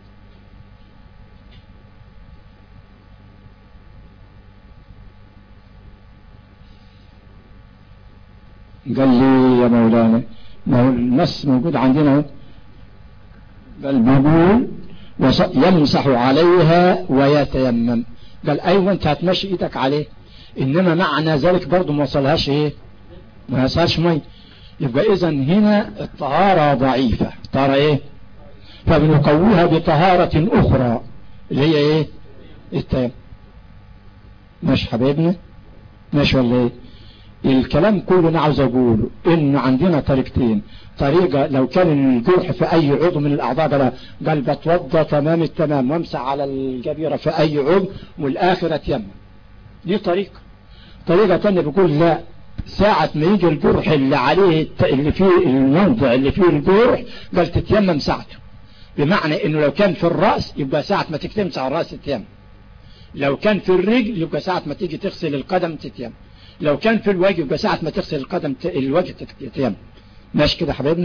Speaker 1: قال لي يا مولانا ما هو النص موجود عندنا اهو. قال بيقول يمسح عليها ويتيمم. قال ايوه انت هتمشي ايدك عليه، انما معنى ذلك برضه ما وصلهاش ايه؟ ما وصلهاش مي. يبقى اذا هنا الطهارة ضعيفة. طهارة ايه؟ فبنقويها بطهارة اخرى اللي هي ايه؟ التيمم. ماشي حبيبنا؟ ماشي ولا ايه؟ الكلام كله انا عاوز اقوله ان عندنا طريقتين. طريقة لو كان الجرح في اي عضو من الاعضاء قال بتوضى تمام التمام وامسح على الجبيرة في اي عضو والاخر اتيمم. دي طريقة. طريقة تانية بيقول لا، ساعة ما يجي الجرح اللي عليه اللي فيه الموضع اللي فيه الجرح قال تتيمم ساعته. بمعنى انه لو كان في الرأس يبقى ساعة ما تمسح على الرأس تتيمم. لو كان في الرجل يبقى ساعة ما تيجي تغسل القدم تتيمم. لو كان في الوجه يبقى ساعة ما تغسل القدم الوجه تتيمم. ماشي كده حبيبنا؟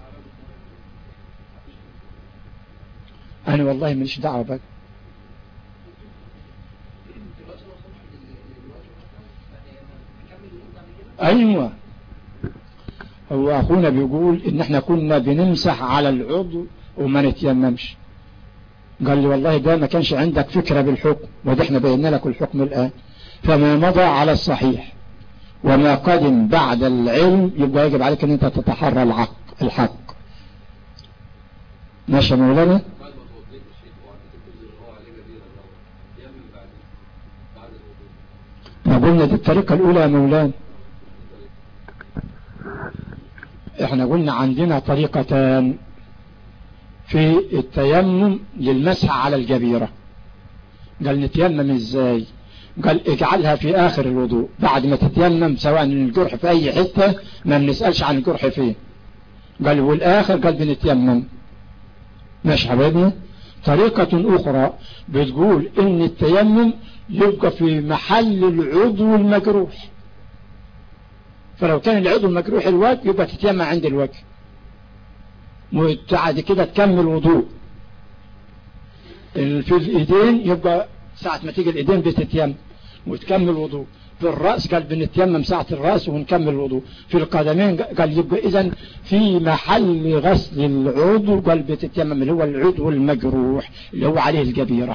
Speaker 1: انا والله ماليش دعوه بقى. ايوه هو اخونا بيقول ان احنا كنا بنمسح على العضو وما نتيممش. قال لي والله ده ما كانش عندك فكرة بالحكم، وده احنا بينا لك الحكم الان. فما مضى على الصحيح وما قدم بعد العلم يبقى يجب عليك ان انت تتحرى الحق. ماشي يا مولانا. ما قلنا دي الطريقة الأولى يا مولانا. احنا قلنا عندنا طريقتان في التيمم للمسح على الجبيرة. قال نتيمم ازاي؟ قال اجعلها في آخر الوضوء بعد ما تتيمم، سواء الجرح في أي حتة، ما بنسألش عن الجرح فين. قال والآخر قال بنتيمم. ماشي حبيبنا. طريقة أخرى بتقول إن التيمم يبقى في محل العضو المجروح، فلو كان العضو المجروح الوجه يبقى تتيمم عند الوجه، وبعد كده تكمل وضوء. في الإيدين يبقى ساعة ما تيجي الإيدين بتتيمم وتكمل وضوء. في الرأس قال بنتيمم ساعة الرأس ونكمل الوضوء. في القدمين قال يبقى إذن في محل غسل العضو قال بتتيمم، اللي هو العضو المجروح اللي هو عليه الجبيرة.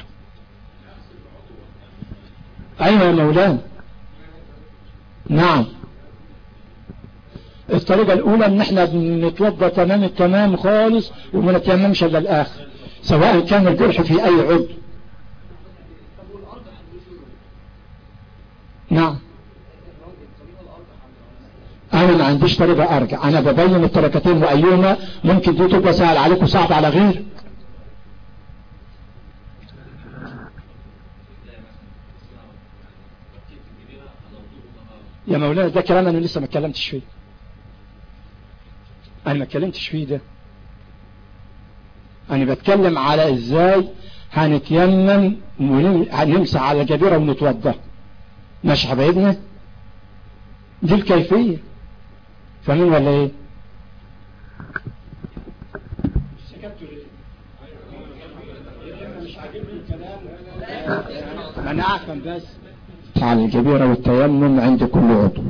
Speaker 1: أيوة يا مولانا. نعم. الطريقة الأولى إن احنا بنتوضى تمام التمام خالص وما نتيممش إلا الآخر، سواء كان الجرح في أي عضو. نعم. أنا ما عنديش طريقة أرجع، أنا ببين الطريقتين وأيهما ممكن دي تبقى سهل عليك وصعب على غير. يا مولانا ده كلام أنا لسه ما اتكلمتش فيه. أنا ما اتكلمتش فيه ده. أنا بتكلم على إزاي هنتيمم هنمسح على الجبيرة ونتوضى. ماشي حبايبنا؟ دي الكيفية. فاهمين ولا ايه؟ مش عاجبني الكلام. انا اعفن بس على الجبيرة والتيمم عند كل عضو،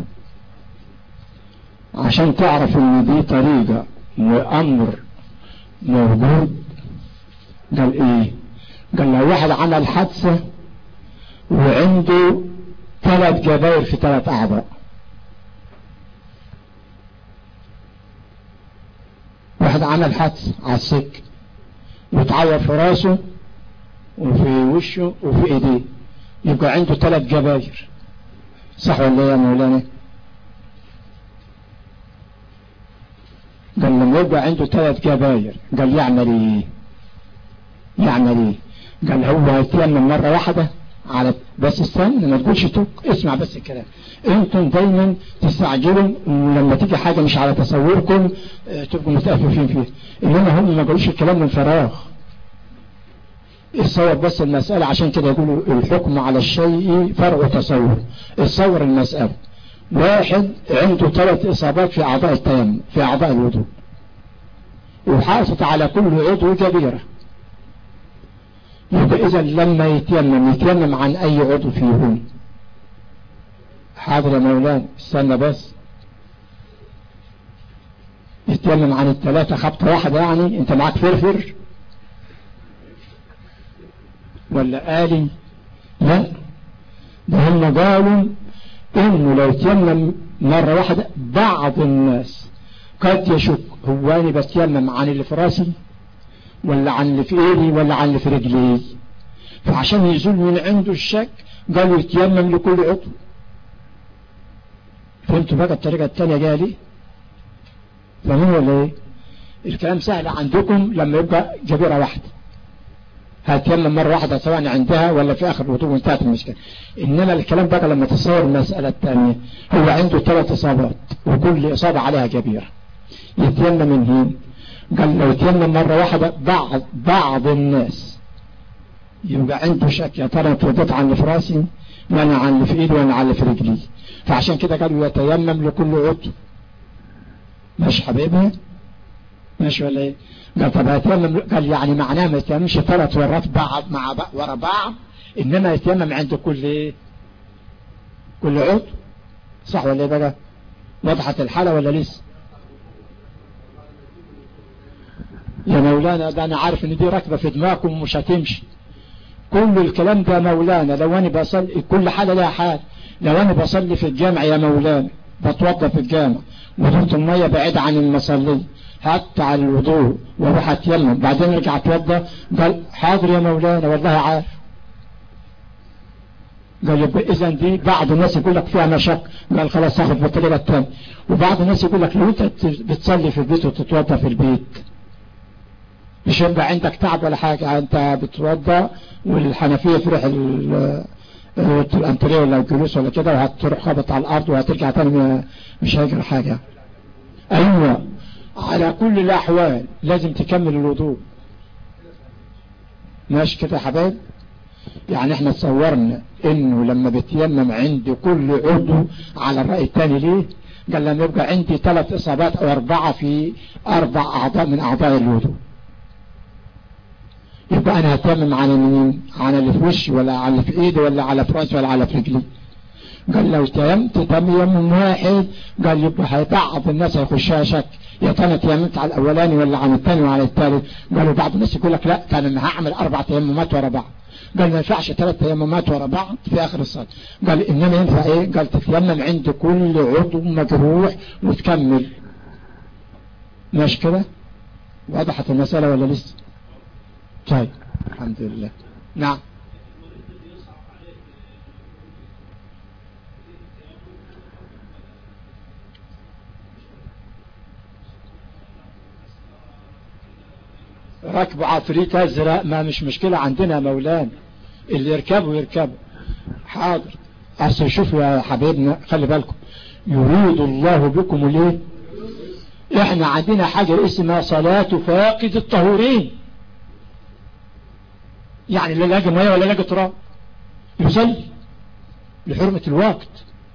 Speaker 1: عشان تعرف ان دي طريقة وامر موجود. قال ايه؟ قال لو واحد عمل حادثة وعنده 3 جباير في 3 اعضاء، واحد عمل حادث على السك وتعور في راسه وفي وشه وفي ايديه، يبقى عنده 3 جباير، صح ولا يا مولانا؟ قال لما يبقى عنده 3 جباير قال يعمل ايه؟ قال هو هيتيمم مرة واحدة على بس. استنى ما تقولش اسمع بس الكلام. انتم دايما تستعجلوا لما تيجي حاجة مش على تصوركم تبقوا متأففين فيها، انما هم ما قالوش الكلام من فراغ. الصور بس المسألة، عشان كده يقولوا الحكم على الشيء فرع تصور. الصور المسألة واحد عنده 3 إصابات في أعضاء التيمم في أعضاء الوضوء، وحاطط على كل عضو جبيرة، يبقى إذا لما يتيمم عن أي عضو فيهم. حاضر يا مولانا استنى بس. يتيمم عن ال3 خبطة واحدة، يعني انت معاك فرفر ولا آلي؟ لا، ده هم قالوا انه لو يتيمم مرة واحدة بعض الناس قد يشك هو انا بتيمم عن اللي في راسي ولا عن اللي في ايدي ولا عن اللي في رجلي، فعشان يزول من عنده الشك قالوا يتيمم لكل عضو. فهمتوا بقى الطريقة الثانية جايه ليه؟ فاهمين ولا ايه؟ الكلام سهل عندكم لما يبقى جبيرة واحدة هتيمم مرة واحدة سواء عندها ولا في آخر الوضوء وانتهت المشكلة. إنما الكلام بقى لما تصور المسألة الثانية، هو عنده 3 إصابات وكل إصابة عليها جبيرة، يتيمم من هين. قال لو يتيمم مرة واحدة بعض الناس يبقى عنده شك، يا ترى اتوضيت عن اللي في راسي ولا عن اللي في ايدي ولا عن اللي في رجلي، فعشان كده قالوا يتيمم لكل عضو. ماشي حبيبي؟ ماشي ولا ايه؟ قال طب يتيمم، قال يعني معناه ما يتيممش 3 مرات ورا بعض، انما يتيمم عند كل عضو، صح ولا ايه بقى؟ وضحت الحالة ولا لسه؟ يا مولانا ده انا عارف ان دي راكبه في دماغكم ومش هتمشي. كل الكلام ده مولانا لو انا بصلي، كل حالة لها حال. لو انا بصلي في الجامع يا مولانا، بتوضى في الجامع ودورة المية بعيد عن المصلي، حتى على الوضوء وراح اتيمم بعدين رجع اتوضى قال حاضر يا مولانا والله عارف. قال يبقى اذا دي بعض الناس يقول لك فيها مشق، قال خلاص اخذ بالطريقه الثانيه. وبعض الناس يقول لك لو انت بتصلي في البيت وتتوضى في البيت مش هيبقى عندك تعب ولا حاجه، انت بتتوضى والحنفيه في ريح الانتريه ولا الجلوس ولا كده وهتروح خبط على الارض وهترجع تاني مش هيجرى حاجه. ايوه على كل الاحوال لازم تكمل الوضوء. ماشي كده يا حبايب؟ يعني احنا تصورنا انه لما بتيمم عند كل عضو على الرأي الثاني ليه؟ قال لما يبقى عندي 3 اصابات او 4 في 4 اعضاء من اعضاء الوضوء، يبقى انا هتيمم على مين؟ على اللي في وشي ولا على اللي في ايدي ولا على في راسي ولا على في رجلي؟ قال لو تيممت تيمم واحد قال يبقى بعض الناس هيخشها شك يا ترى تيممت على الاولاني ولا على الثاني وعلى الثالث. قالوا بعض الناس يقول لك لا كان انا هعمل 4 تيممات ورا بعض. قال ما ينفعش 3 تيممات ورا بعض في اخر الصلاه. قال انما ينفع ايه؟ قال تتيمم عند كل عضو مجروح وتكمل. ماشي كده؟ وضحت المساله ولا لسه؟ طيب الحمد لله. نعم. ركب عفريت ازرق ما مش مشكلة عندنا مولانا، اللي يركبوا يركبوا. حاضر. اصل شوفوا يا حبيبنا خلي بالكم، يريد الله بكم الايه؟ احنا عندنا حاجة اسمها صلاة فاقد الطهورين، يعني لا لاقي ميه ولا لاقي تراب يصلي لحرمة الوقت،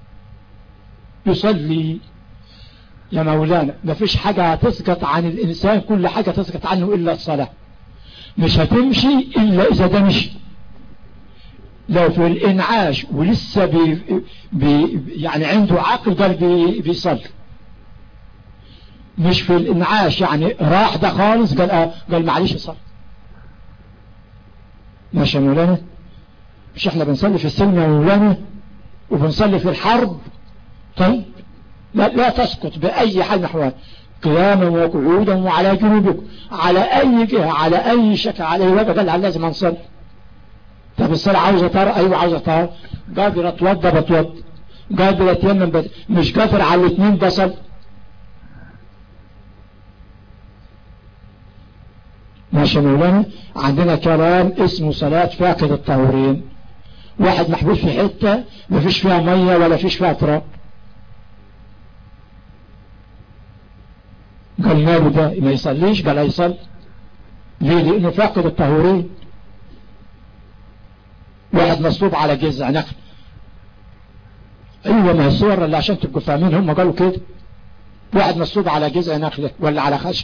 Speaker 1: يصلي يا مولانا. ما فيش حاجة هتسقط عن الإنسان، كل حاجة تسقط عنه إلا الصلاة، مش هتمشي إلا إذا ده مشي. لو في الإنعاش ولسه يعني عنده عقل قال بيصلي، مش في الإنعاش يعني راح ده خالص قال معلش صلي. ماشي يا مولانا؟ مش احنا بنصلي في السلم يا مولانا وبنصلي في الحرب؟ طيب لا تسقط بأي حال من الأحوال، قياما وقعودا وعلى جنوبكم على أي جهة على أي شكل على أي وجه. قال لازم نصلي. طب الصلاة عاوزة طهارة؟ أيوة عاوزة طهارة. قادر أتوضى بتوضى، قادر أتيمم مش قادر على الاثنين بصلي. ماشي يا مولانا؟ عندنا كلام اسمه صلاة فاقد الطهورين، واحد محبوس في حتة ما فيش فيها مية ولا فيش فيها تراب، قال ماله ده ما يصليش؟ قال هيصلي. ليه؟ لانه فاقد الطهورين. واحد مصلوب على جذع نخل. ايوه ما هي الصور اللي عشان تبقوا فاهمين هم قالوا كده. واحد مصلوب على جذع نخله ولا على خشب،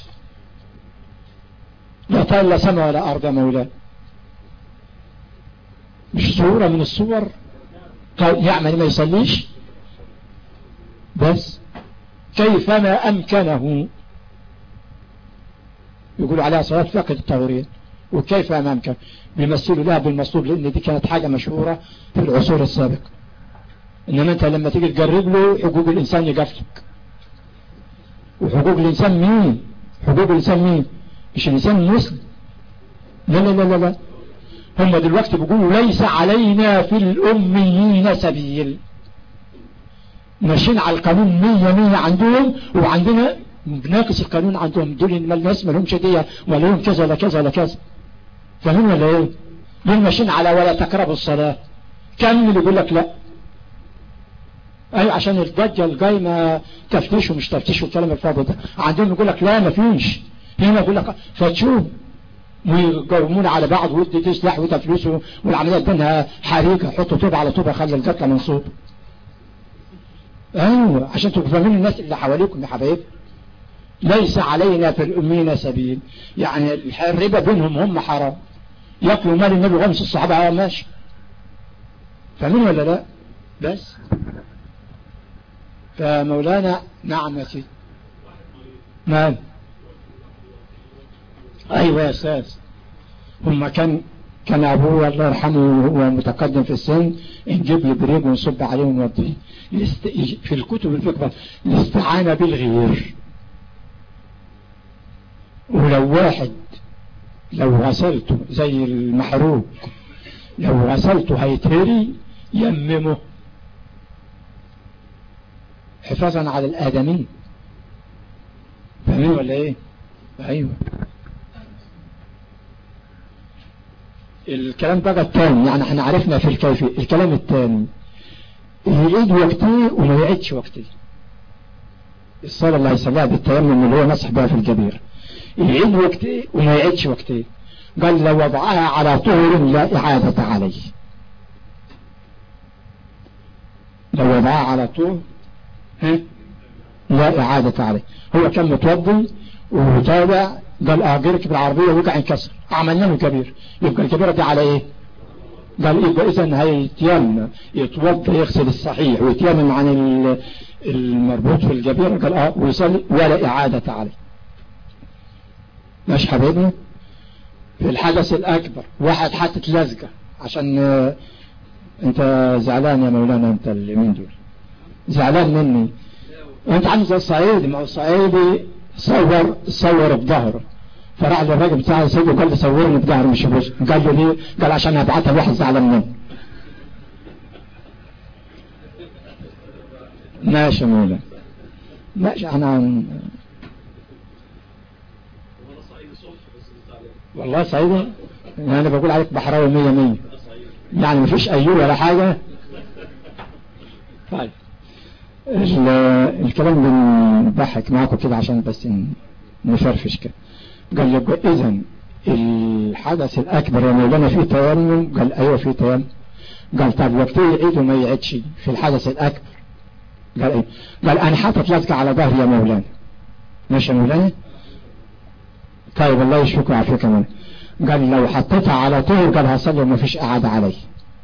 Speaker 1: لا طال لا سماء ولا ارض يا مولانا، مش صورة من الصور. طيب يعمل ما يصليش؟ بس كيفما امكنه يقولوا عليها صلاة فاقد الطهورين. وكيف امامك بيمثلوا لها بالمصلوب، لان دي كانت حاجة مشهورة في العصور السابقة. انما انت لما تيجي تقرب له حقوق الانسان يقفلك. وحقوق الانسان مين؟ حقوق الانسان مين؟ مش الانسان المسلم. لا لا لا لا، هم دلوقتي بيقولوا ليس علينا في الاميين سبيل، ماشيين على القانون 100 عندهم وعندنا بناقص القانون عندهم. دول الناس ما لهمش دية ولا لهم كذا ولا كذا ولا كذا، فاهمين ولا ايه؟ دول ماشيين على ولا تقربوا الصلاة. كمل يقول لك لا. ايوه عشان الضجه القايمه تفتيش ومش تفتيش والكلام الفاضي ده. عندهم يقول لك لا ما فيش، هنا يقول لك فتشوف ويقومون على بعض ودي سلاح وتفلوس والعمليه بينها حريقه، حطوا طوب على طوب خلي القتله منصوب. ايوه عشان تبقوا فاهمين الناس اللي حواليكم يا حبايب. ليس علينا في الامين سبيل، يعني الربا بينهم هم حرام، ياكلوا مال النبي وغمس الصحابه ماشي، فاهمين ولا لا؟ بس فمولانا نعم يا سيدي. مال ايوه يا استاذ، هم كان ابوه الله يرحمه هو متقدم في السن، نجيب لي بريق ونصب عليه ونوديه في الكتب الفقه الاستعانه بالغير. ولو واحد لو غسلته زي المحروق لو غسلته هيتهري يممه حفاظا على الآدمين. فاهمين ولا ايه؟ ايوه. الكلام بقى الثاني يعني احنا عرفنا في الكيفية. الكلام الثاني يعيد وقته وما يعيدش وقته. الصلاة اللي هيصليها بالتيمم اللي هو مسح بها في الجبير يعيد وقته وما يعيدش وقته. قال لو وضعها على طهر لا إعادة عليه. لو وضعها على طهر لا إعادة عليه. هو كان متوضي وتابع قال أجرك بالعربية وقع انكسر عملنا له كبير. يبقى الكبيرة دي على ايه؟ قال يبقى إذن هيتيمم يتوضى يغسل الصحيح ويتيمم عن المربوط في الجبير قال ويصلي ولا إعادة عليه. ماشي حبيبنا. في الحدث الأكبر واحد حاطط لزقة عشان انت زعلان يا مولانا انت اليمين دول زعلان مني وانت عامل زي الصعيدي. ما هو الصعيدي صور بظهره فراح للراجل بتاعه سيده قال له صورني بظهري مش بوجه. قال له ليه؟ قال عشان هبعتها لواحد زعلان مني. ماشي يا مولانا ماشي. انا والله صعيدي انا بقول عليك بحراوي 100 يعني مفيش ايوه ولا حاجة. طيب الكلام بنضحك معاكم كده عشان بس نفرفش كده. قال لك اذا الحدث الاكبر يا مولانا فيه تيمم؟ قال ايوه فيه تيمم. قال طب وقته يعيد وما يعيدش في الحدث الاكبر؟ قال ايه؟ قال انا حاطط لزقة على ظهري يا مولانا. ماشي يا مولانا. طيب الله يشفيك ويعافيك يا مولانا. قال لو حطيتها على طول قال هصلي وما فيش اعادة عليه.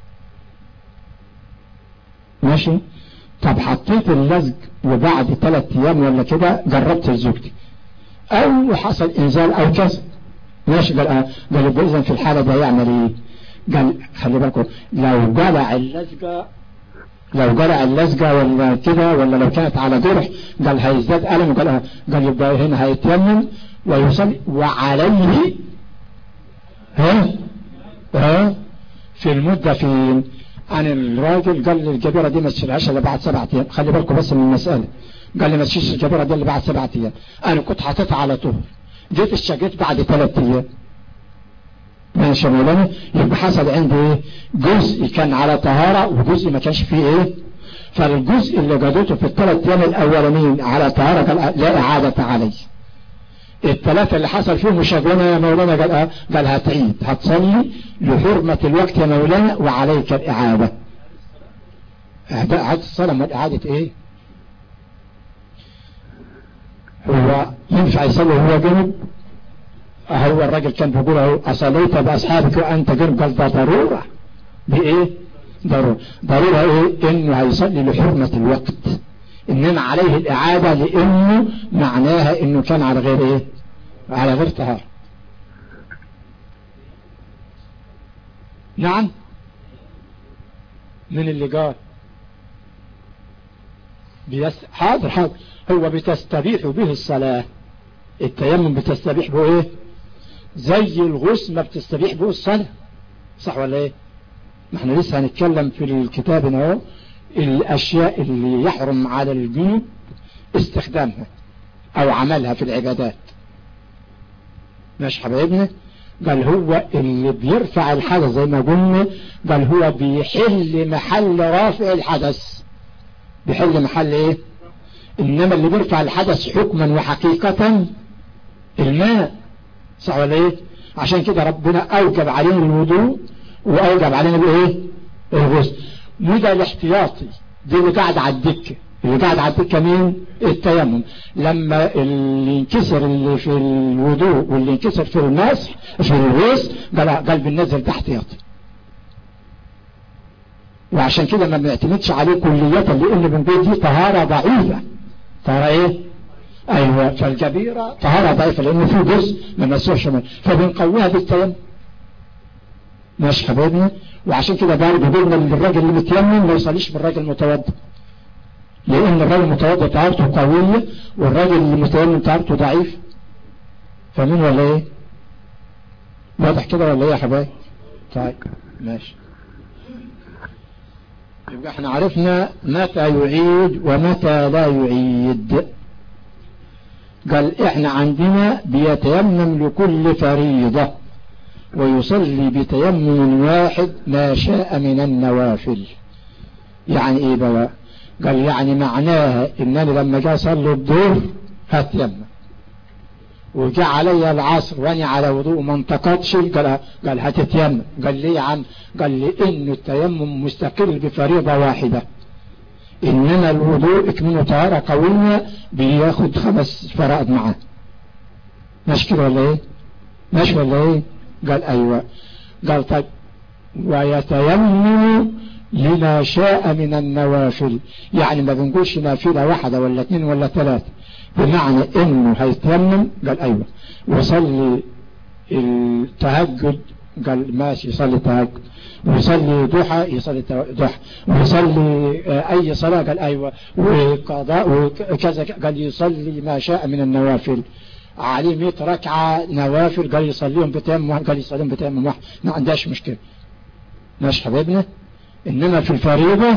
Speaker 1: ماشي. طب حطيت اللزق وبعد 3 ايام ولا كده جربت زوجتي او حصل انزال او كسر ماشي. قال يبقى اذا في الحالة ده يعمل ايه؟ قال خلي بالكم لو جلع اللزقة ولا كده ولا لو كانت على جرح قال هيزداد ألم. قال يبقى هنا هيتيمم ويصلي وعليه في المدة في عن الراجل. قال لي الجبيرة دي ما تشيلهاش الا بعد 7 ايام. خلي بالكم بس من المسألة. قال لي ما تشيلش الجبيرة دي الا بعد 7 ايام. انا كنت حاططها على طول جيت اشتكيت بعد 3 ايام. ماشي يا مولانا. يبقى حصل عندي ايه؟ جزء كان على طهارة وجزء ما كانش فيه ايه. فالجزء اللي جدته في ال3 ايام الاولانيين على طهارة قال لا اعادة عليه. ال3 اللي حصل فيهم مشاغلنا يا مولانا قال هتعيد هتصلي لحرمة الوقت يا مولانا وعليك الإعادة. إعادة الصلاة ما إعادة إيه؟ هو ينفع يصلي وهو جنب؟ هو الراجل كان بيقول اهو أصليت بأصحابك وأنت جنب. قال ده ضرورة. بإيه؟ ضرورة إيه؟ إنه هيصلي لحرمة الوقت إنما عليه الإعادة لأنه معناها إنه كان على غير إيه؟ على غير طهارة. نعم. من اللي قال حاضر هو بتستبيح به الصلاة. التيمم بتستبيح به إيه؟ زي الغسل ما بتستبيح به الصلاة. صح ولا إيه؟ ما احنا لسه هنتكلم في الكتاب اهو الأشياء اللي يحرم على الجنوب استخدامها أو عملها في العبادات. ماشي حبايبنا. قال هو اللي بيرفع الحدث زي ما قلنا قال هو بيحل محل رافع الحدث. بيحل محل ايه؟ انما اللي بيرفع الحدث حكما وحقيقة الماء. صح ولا ايه؟ عشان كده ربنا اوجب علينا الوضوء واوجب علينا بايه؟ الغسل. وده الاحتياطي. دي اللي قاعد على الدكة. اللي قاعد على الدكة مين؟ التيمم. لما اللي ينكسر اللي في الوضوء واللي ينكسر في المسح في الغسل قال بننزل ده احتياطي. وعشان كده ما بنعتمدش عليه كلية لان بنقول دي طهارة ضعيفة. طهارة ايه؟ ايوه. فالجبيرة طهارة ضعيفة لانه في جزء ما مسوحش منه فبنقويها بالتيمم. ماشي حبايبنا. وعشان كده برضه قلنا للراجل اللي متيمم ما يصليش بالراجل المتوضئ لان الراجل المتوضئ طهارته قوية والراجل اللي متيمم طهارته ضعيف. فاهمين ولا ايه؟ واضح كده ولا ايه يا حبايب؟ طيب ماشي. يبقى احنا عرفنا متى يعيد ومتى لا يعيد. قال احنا عندنا بيتيمم لكل فريضة ويصلي بتيمم واحد ما شاء من النوافل. يعني ايه بقى؟ قال يعني معناها انني لما جاء اصلي الظهر هتيمم، وجاء علي العصر وانا على وضوء ما انتقدش، قال هتتيمم. قال ليه يا عم؟ قال لي ان التيمم مستقل بفريضة واحدة، انما الوضوء اكمنه طهارة قوية بياخد 5 فرائض معاه. ماشي كده ولا ايه؟ ماشي ولا ايه؟ قال ايوه. قال طيب ويتيمم لما شاء من النوافل، يعني ما بنقولش نافلة واحدة ولا 2 ولا 3، بمعنى انه هيتيمم. قال ايوه. وصلي التهجد، قال ماشي يصلي تهجد، ويصلي ضحى يصلي ضحى، ويصلي اي صلاة، قال ايوه، وقضاء وكذا، قال يصلي ما شاء من النوافل. عليه 100 ركعة نوافل، قال يصليهم بتيمم واحد، قال يصليهم بتيمم واحد، ما عندهاش مشكلة. ماشي حبيبنا. انما في الفريضة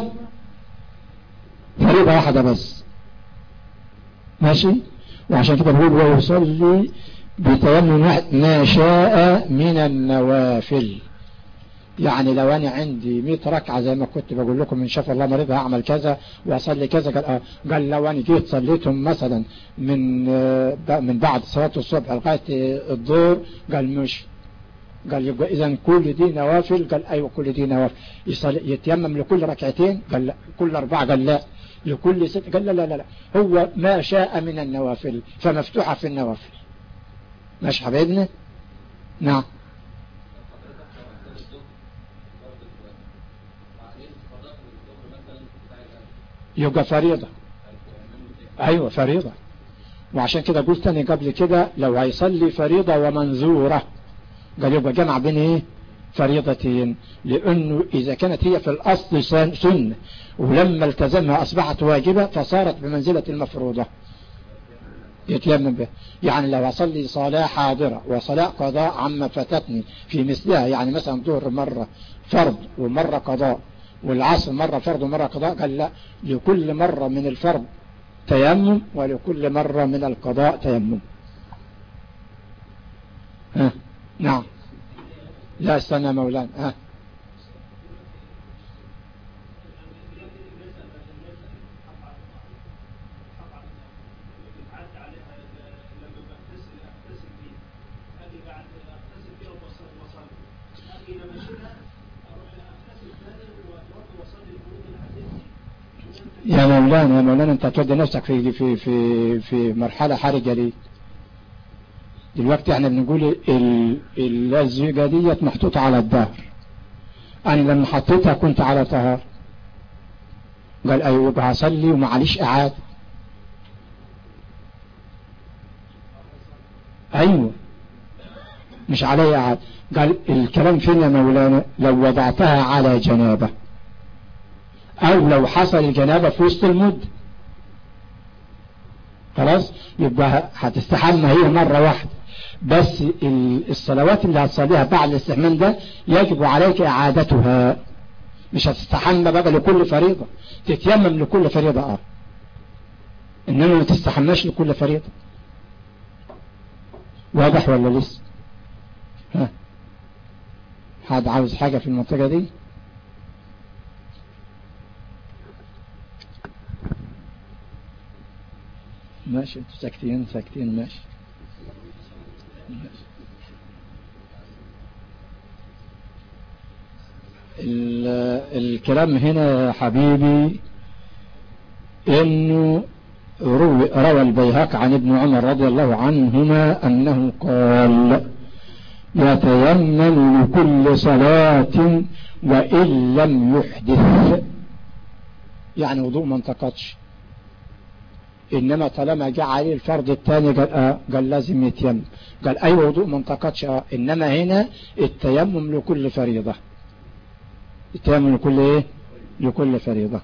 Speaker 1: فريضة واحدة بس. ماشي. وعشان كده بقول ويصلي بتيمم واحد ما شاء من النوافل. يعني لو انا عندي 100 ركعة زي ما كنت بقول لكم ان شاء الله مريض هعمل كذا واصلي كذا، قال لو انا جيت صليتهم مثلا من بعد صلاة الصبح لغاية الظهر، قال مش، قال يبقى اذا كل دي نوافل. قال ايوه كل دي نوافل. يتيمم لكل ركعتين؟ قال لا. كل 4؟ قال لا. لكل 6؟ قال لا لا لا، هو ما شاء من النوافل، فمفتوحة في النوافل. ماشي حبيبنا. نعم. يبقى فريضة. ايوه فريضة. وعشان كده قلت تاني قبل كده لو هيصلي فريضة ومنذورة، قال يبقى جمع بين ايه؟ فريضتين، لانه اذا كانت هي في الاصل سنة ولما التزمها اصبحت واجبة فصارت بمنزلة المفروضة يتيمم بها. يعني لو اصلي صلاة حاضرة وصلاة قضاء عما فاتتني في مثلها، يعني مثلا ظهر مرة فرض ومرة قضاء، والعصر مرة فرض ومرة قضاء، قال لا، لكل مرة من الفرض تيمم ولكل مرة من القضاء تيمم. ها نعم. لا استنى مولانا. ها يا مولانا انت تودي نفسك في مرحلة حرجة ليه؟ دلوقتي احنا بنقول الزيجة ديت محطوطة على الظهر، انا لما حطيتها كنت على طهار. قال ايوه يبقى هصلي ومعليش اعادة. ايوه مش علي اعادة. قال الكلام فين يا مولانا؟ لو وضعتها على جنابة او لو حصل الجنابة في وسط المدة، خلاص يبقى هتستحمى هي مرة واحدة بس. الصلوات اللي هتصليها بعد الاستحمام ده يجب عليك اعادتها، مش هتستحمى بقى لكل فريضة، تتيمم لكل فريضة انما ما تستحماش لكل فريضة. واضح ولا لسه؟ ها حد عاوز حاجة في المنطقة دي؟ ماشي انتوا ساكتين ماشي. الكلام هنا يا حبيبي انه روى البيهقي عن ابن عمر رضي الله عنهما انه قال يتيمم لكل صلاة وان لم يحدث، يعني وضوء ما انتقضش، انما طالما جاء عليه الفرض الثاني قال لازم يتيمم. قال اي وضوء ما انتقضش انما هنا التيمم لكل فريضة، التيمم لكل ايه؟ لكل فريضة.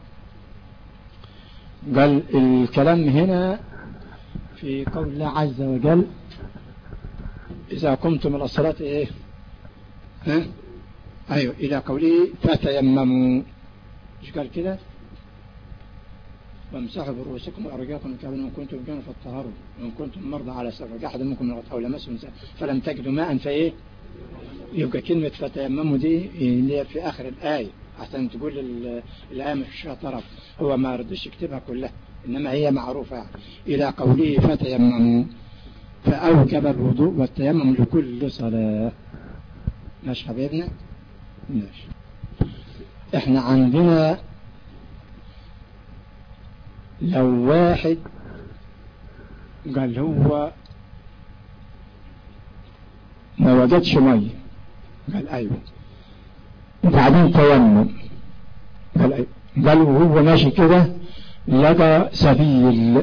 Speaker 1: قال الكلام هنا في قول الله عز وجل إذا قمتم من الصلاة إيه ها أيوة إلى قوله فتيمموا إيش قال كده وامسحوا برؤوسكم وأرجلكم كما إن كنتم جنبا فاطهروا وإن كنتم مرضى على سفر أحد منكم من الغائط أو لمسوا النساء فلم تجدوا ماء فإيه يبقى كلمة فتيمموا دي اللي في آخر الآية عشان تقول الآية مش فيها طرف هو ما رضيش يكتبها كلها إنما هي معروفة يعني. إلى قوله فتيمموا فأوجب الوضوء والتيمم لكل صلاة. ماشي حبيبنا ماشي. احنا عندنا لو واحد قال هو ما وجدش مية قال ايوه وبعدين تيمم قال ايوه قال وهو ماشي كده لقى سبيل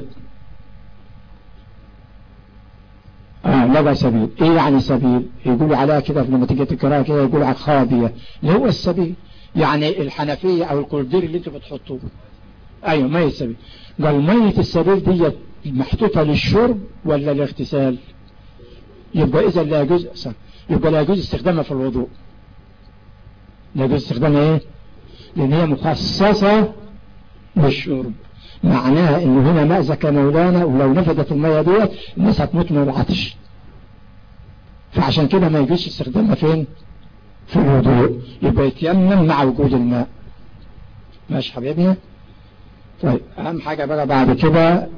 Speaker 1: لقى سبيل. ايه يعني سبيل؟ يقول عليها كده لما تيجي تقراها كده يقول على خابية اللي هو السبيل يعني الحنفية او القردير اللي انتوا بتحطوه. ايوه مية السبيل. قال مية السبيل دي محطوطة للشرب ولا للاغتسال؟ يبقى اذا لا يجوز يبقى لا يجوز استخدامها في الوضوء. لا يجوز استخدامها ايه؟ لان هي مخصصة للشرب. معناها انه هنا مأزق يا مولانا ولو نفدت المية ديت الناس هتموت من العطش. فعشان كده ما يجوز استخدامها فين؟ في الوضوء. يبقى يتيمم مع وجود الماء. ماشي حبيبنا. طيب اهم حاجة بقى بعد كده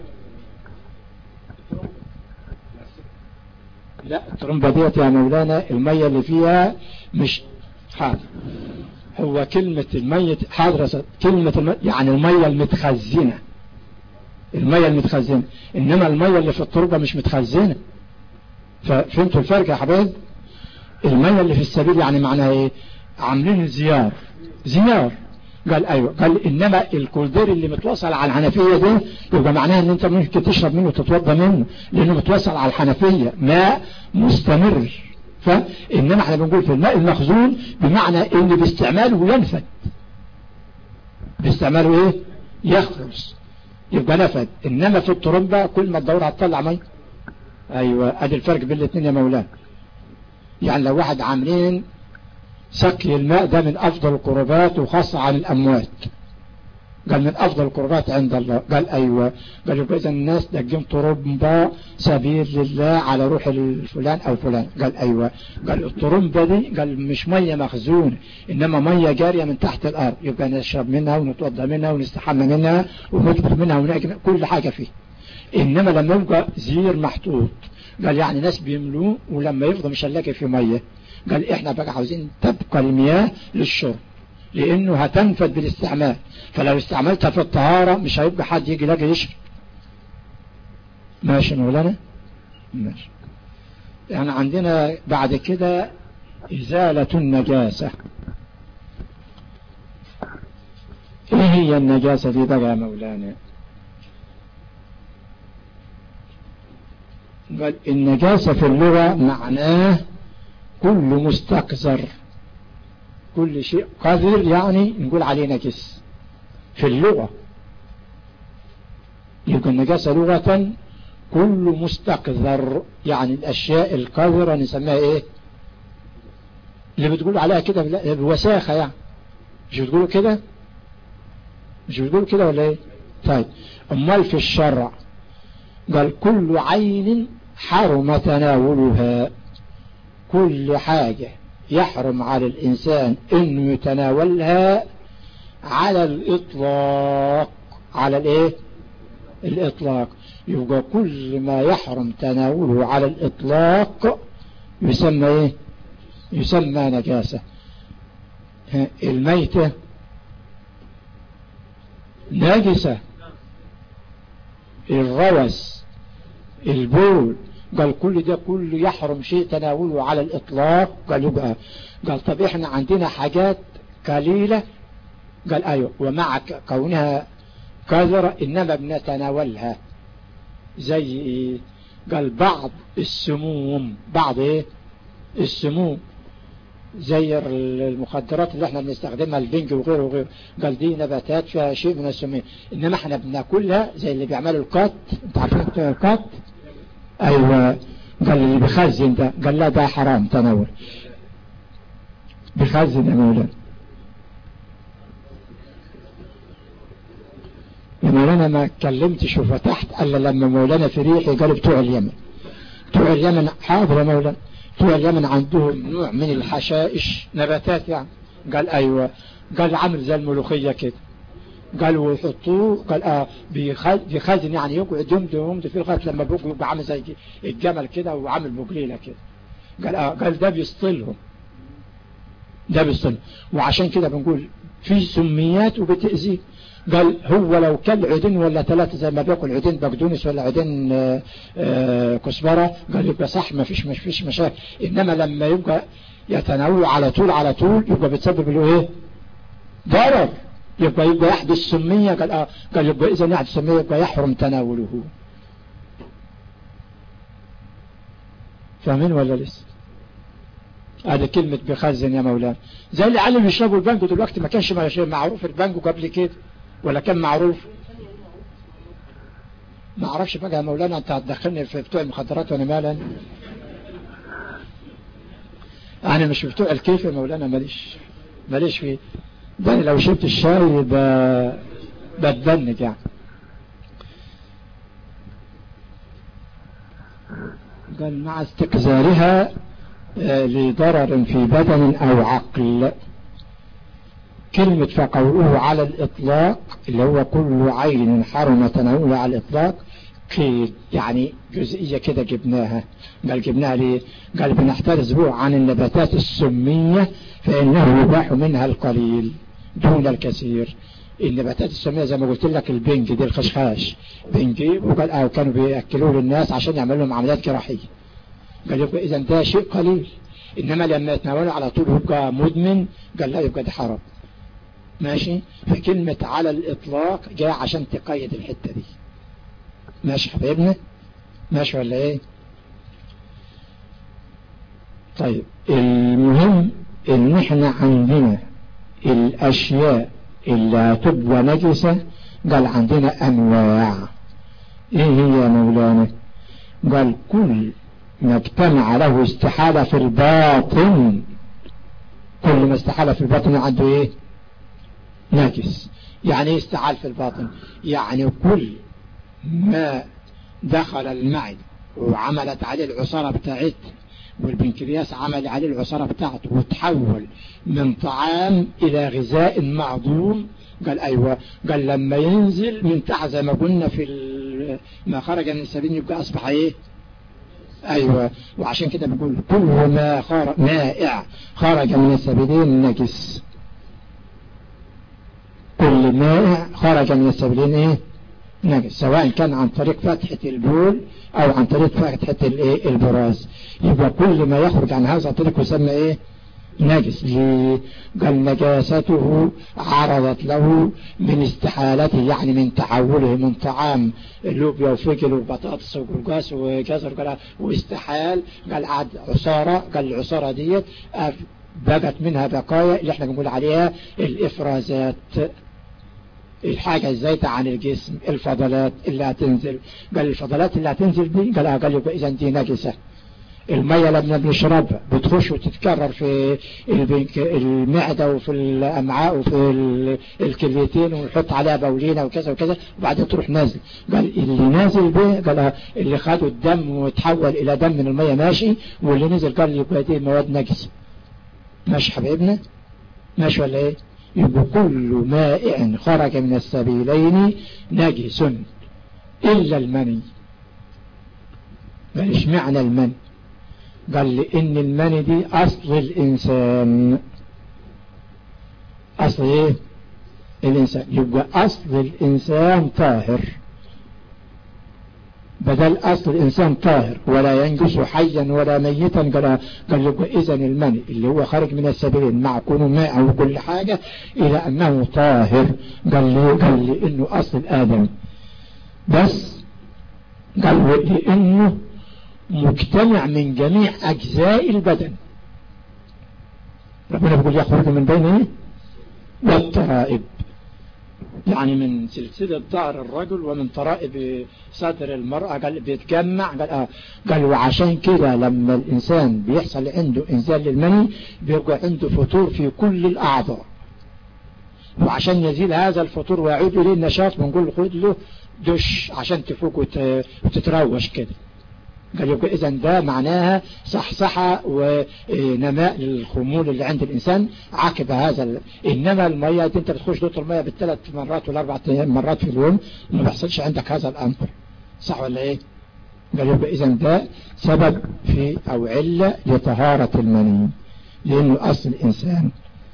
Speaker 1: لا الترمبة ديت يا مولانا المية اللي فيها مش حاضر. هو كلمة المية حاضر كلمة المية يعني المية المتخزنة. المية المتخزنة انما المية اللي في التربة مش متخزنة. ففهمتوا الفرق يا حبايب؟ المية اللي في السبيل يعني معناها ايه؟ عاملين زيار قال ايوه. قال انما الكولدير اللي متوصل على الحنفية ده يبقى معناها ان انت ممكن تشرب منه وتتوضى منه لانه متوصل على الحنفية ماء مستمر. فانما احنا بنقول في الماء المخزون بمعنى ان باستعماله ينفد. باستعماله ايه؟ يخرج يبقى نفد. انما في الترمبة كل ما تدور هتطلع مي. ايوه ادي الفرق بين الاثنين يا مولانا. يعني لو واحد عاملين سقي الماء ده من افضل القربات وخاصة عن الاموات. قال من افضل القربات عند الله. قال ايوه. قال يبقى اذا الناس دقين ترمبة سبيل لله على روح الفلان او فلان. قال ايوه. قال الترمبة دي قال مش مية مخزونة انما مية جارية من تحت الارض. يبقى نشرب منها ونتوضى منها ونستحمى منها ونكتب منها ونأكل كل حاجة فيه. انما لما يبقى زير محطوط قال يعني ناس بيملوه ولما يفضل مش هنلاقي فيه مية. قال احنا بقى عاوزين تبقى المياه للشرب لانه هتنفد بالاستعمال. فلو استعملتها في الطهارة مش هيبقى حد يجي يلاقي يشرب. ماشي مولانا ماشي. يعني عندنا بعد كده ازالة النجاسة. ايه هي النجاسة دي بقى يا مولانا؟ قال النجاسة في اللغة معناه كل مستقذر. كل شيء قذر يعني نقول عليه نجس في اللغة. يبقى النجاسة لغة كل مستقذر يعني الاشياء القذرة نسميها ايه؟ اللي بتقول عليها كده بوساخة يعني. مش بتقولوا كده؟ مش بتقولوا كده ولا ايه؟ طيب امال في الشرع قال كل عين حرم تناولها. كل حاجة يحرم على الإنسان إنه يتناولها على الإطلاق. على الإيه؟ الإطلاق. يبقى كل ما يحرم تناوله على الإطلاق يسمى إيه؟ يسمى نجاسة. الميتة نجسة. الروس البول قال كل ده كل يحرم شيء تناوله على الإطلاق. قال يبقى قال طب احنا عندنا حاجات قليلة. قال ايوه ومع كونها كثرة انما بنتناولها. زي ايه؟ قال بعض السموم. بعض ايه؟ السموم زي المخدرات اللي احنا بنستخدمها البنج وغيره وغيره. قال دي نباتات فيها شيء من السموم انما احنا بناكلها زي اللي بيعملوا القط. انت عارفين القط؟ ايوه. قال اللي بخزن ده، قال لا ده حرام تناول. بخزن يا مولانا. يا مولانا ما اتكلمتش وفتحت الا لما مولانا في ريحي قال بتوع اليمن. بتوع اليمن حاضر يا مولانا. بتوع اليمن عندهم نوع من الحشائش، نباتات يعني. قال ايوه. قال عامل زي الملوخية كده. قال ويحطوه، قال بيخزن يعني يقعد يمد في لغايه لما بيبقى عامل زي الجمل كده وعامل بقليله كده. قال ده بيسطلهم. ده بيسطلهم. وعشان كده بنقول في سميات وبتأذيه. قال هو لو كل عودين ولا ثلاثة زي ما بياكل عودين بقدونس ولا عودين كزبرة، قال يبقى صح ما فيش مشاكل. انما لما يبقى يتنوع على طول يبقى بتسبب له ايه؟ ضرر. يبقى يحدث سمية. قال يبقى اذا يحدث سمية يبقى يحرم تناوله. فاهمين ولا لسه؟ هذا كلمة بخزن يا مولانا. زي اللي علم يشربوا البانجو دلوقتي، ما كانش معروف البانجو قبل كده ولا كان معروف؟ ما اعرفش بقى يا مولانا، انت هتدخلني في بتوع المخدرات وانا مالا؟ انا مش بتوع الكيف يا مولانا، ماليش فيه. ده لو شربت الشاي بتدنج يعني. قال مع استقذارها لضرر في بدن او عقل. كلمة فقوله على الإطلاق اللي هو كل عين حرم تناوله على الإطلاق قيد، يعني جزئية كده جبناها. قال جبناها ليه؟ قال بنحترز به عن النباتات السمية فإنه يباح منها القليل دون الكثير. النباتات السمية زي ما قلت لك البنج دي الخشخاش بنجيب، وقال كانوا بيأكلوه للناس عشان يعملوا لهم عمليات جراحية. قال يبقى إذا ده شيء قليل. إنما لما يتناوله على طول يبقى مدمن، قال لا يبقى ده حرام. ماشي. فكلمة على الإطلاق جاء عشان تقيد الحتة دي. ماشي حبيبنا؟ ماشي ولا ايه؟ طيب المهم ان احنا عندنا الاشياء اللي هتبقى نجسة، قال عندنا انواع. ايه هي يا مولانا؟ قال كل ما اجتمع له استحالة في الباطن، كل ما استحالة في الباطن عنده ايه؟ نجس. يعني ايه استحال في الباطن؟ يعني كل ما دخل المعد وعملت عليه العصارة بتاعته والبنكرياس عمل عليه العصارة بتاعته وتحول من طعام إلى غذاء معدوم. قال أيوة. قال لما ينزل من تحت زي ما قلنا في ما خرج من السبيل يبقى أصبح إيه؟ أيوة. وعشان كده بقول كل ما مائع خرج من السبيلين نجس. كل مائع خرج من السبيلين إيه؟ نجس، سواء كان عن طريق فتحة البول او عن طريق فتحة البراز. يبقى كل ما يخرج عن هذا الطريق يسمى ايه؟ نجس. قال نجاسته عرضت له من استحالته، يعني من تحوله من طعام لوبيا وفجل وبطاطس وقلقاس وجزر واستحال. قال عاد عصارة. قال العصارة ديت بقت منها بقايا اللي احنا بنقول عليها الافرازات، الحاجة الزايدة عن الجسم، الفضلات اللي هتنزل. قال الفضلات اللي هتنزل دي قال يبقى إذن دي نجسة. المية لما بنشربها بتخش وتتكرر في المعدة وفي الأمعاء وفي الكليتين ونحط عليها بولينة وكذا وكذا وبعدين تروح نازل. قال اللي نازل به قال اللي خدوا الدم وتحول إلى دم من المية ماشي، واللي نزل قال يبقى دي مواد نجسة. ماشي حبيبنا؟ ماشي ولا ايه؟ يبقى كل مائع خرج من السبيلين نجس إلا المني. مش معنى المني؟ قال لإن المني دي أصل الإنسان. أصل إيه؟ الإنسان. يبقى أصل الإنسان طاهر، بدل أصل الإنسان طاهر ولا ينجس حيا ولا ميتا. قال يبقى إذن المني اللي هو خارج من السبيلين مع كونه ماء وكل حاجة إلى أنه طاهر. قال لي إنه أصل آدم، بس قال لإنه مجتمع من جميع أجزاء البدن. ربنا بيقول يخرج من بين والترائب. يعني من سلسلة ظهر الرجل ومن طرائب صدر المرأة قال بيتجمع قال وعشان كده لما الإنسان بيحصل عنده إنزال للمني بيبقى عنده فتور في كل الأعضاء، وعشان يزيل هذا الفطور ويعود إليه النشاط بنقول له خد له دش عشان تفوق وتتروش كده. قال يبقى إذن ده معناها صحصحة ونماء للخمول اللي عند الإنسان عقب هذا إنما المية انت بتخش دوت المية بالثلاث مرات والاربع مرات في اليوم ما بيحصلش عندك هذا الأمر، صح ولا إيه؟ قال يبقى إذن ده سبب في أو علة لطهارة المني، لأنه أصل الإنسان.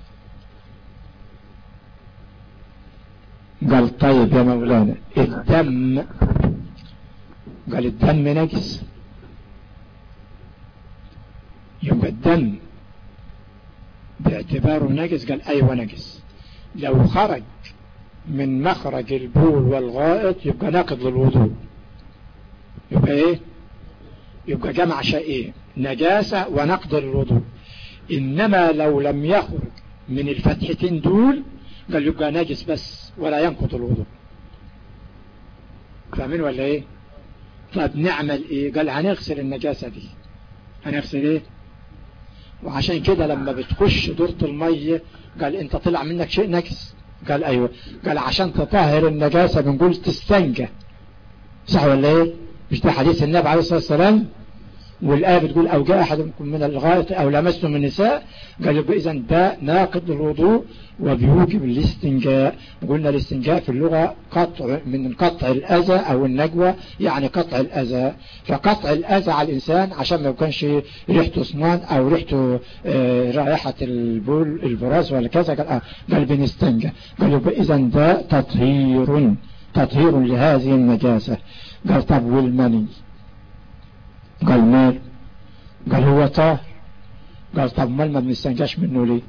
Speaker 1: قال طيب يا مولانا الدم، قال الدم نجس، يبقى الدم باعتباره نجس؟ قال ايوه نجس، لو خرج من مخرج البول والغائط يبقى ناقض للوضوء، يبقى ايه؟ يبقى جمع شيئين نجاسة ونقض للوضوء. انما لو لم يخرج من الفتحتين دول قال يبقى نجس بس ولا ينقض الوضوء. فاهمين ولا ايه؟ طب نعمل ايه؟ قال هنغسل النجاسة دي. هنغسل ايه؟ وعشان كده لما بتخش دورة المية قال انت طلع منك شيء نجس، قال ايوه، قال عشان تطهر النجاسة بنقول تستنجى، صح ولا ايه؟ مش ده حديث النبي عليه الصلاة والسلام؟ والآية بتقول أو جاء أحد منكم من الغائط أو لمستم النساء، قال يبقى إذن ده ناقض الوضوء وبيوجب الاستنجاء. قلنا الاستنجاء في اللغة قطع من قطع الأذى أو النجوى، يعني قطع الأذى، فقطع الأذى على الإنسان عشان ما يكونش ريحته صنان أو ريحته رائحة البول البراز ولا كذا، قال بنستنجى. قال يبقى إذن ده تطهير لهذه النجاسة. قال طب والمني؟ قال مال؟ قال هو طاهر. قال طب مال ما بنستنجاش منه ليه؟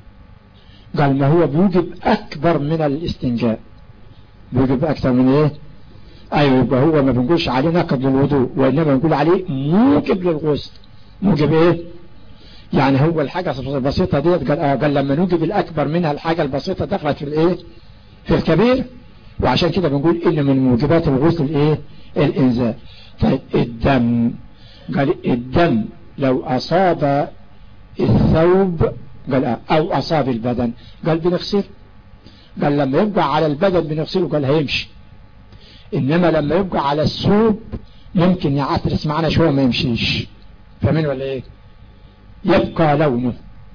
Speaker 1: قال ما هو بيوجب أكبر من الاستنجاء، بيوجب أكثر من إيه؟ أيوة، يبقى هو ما بنقولش عليه ناقض للوضوء وإنما بنقول عليه موجب للغسل. موجب إيه؟ يعني هو الحاجة البسيطة ديت قال لما نوجب الأكبر منها الحاجة البسيطة دخلت في الإيه؟ في الكبير، وعشان كده بنقول إن من موجبات الغسل الإيه؟ الإنزال. طيب الدم، قال الدم لو أصاب الثوب قال أو أصاب البدن قال بنغسله. قال لما يبقى على البدن بنغسله قال هيمشي، إنما لما يبقى على الثوب ممكن يعترس معنا شوية ما يمشيش. فاهمين ولا إيه؟ يبقى لونه،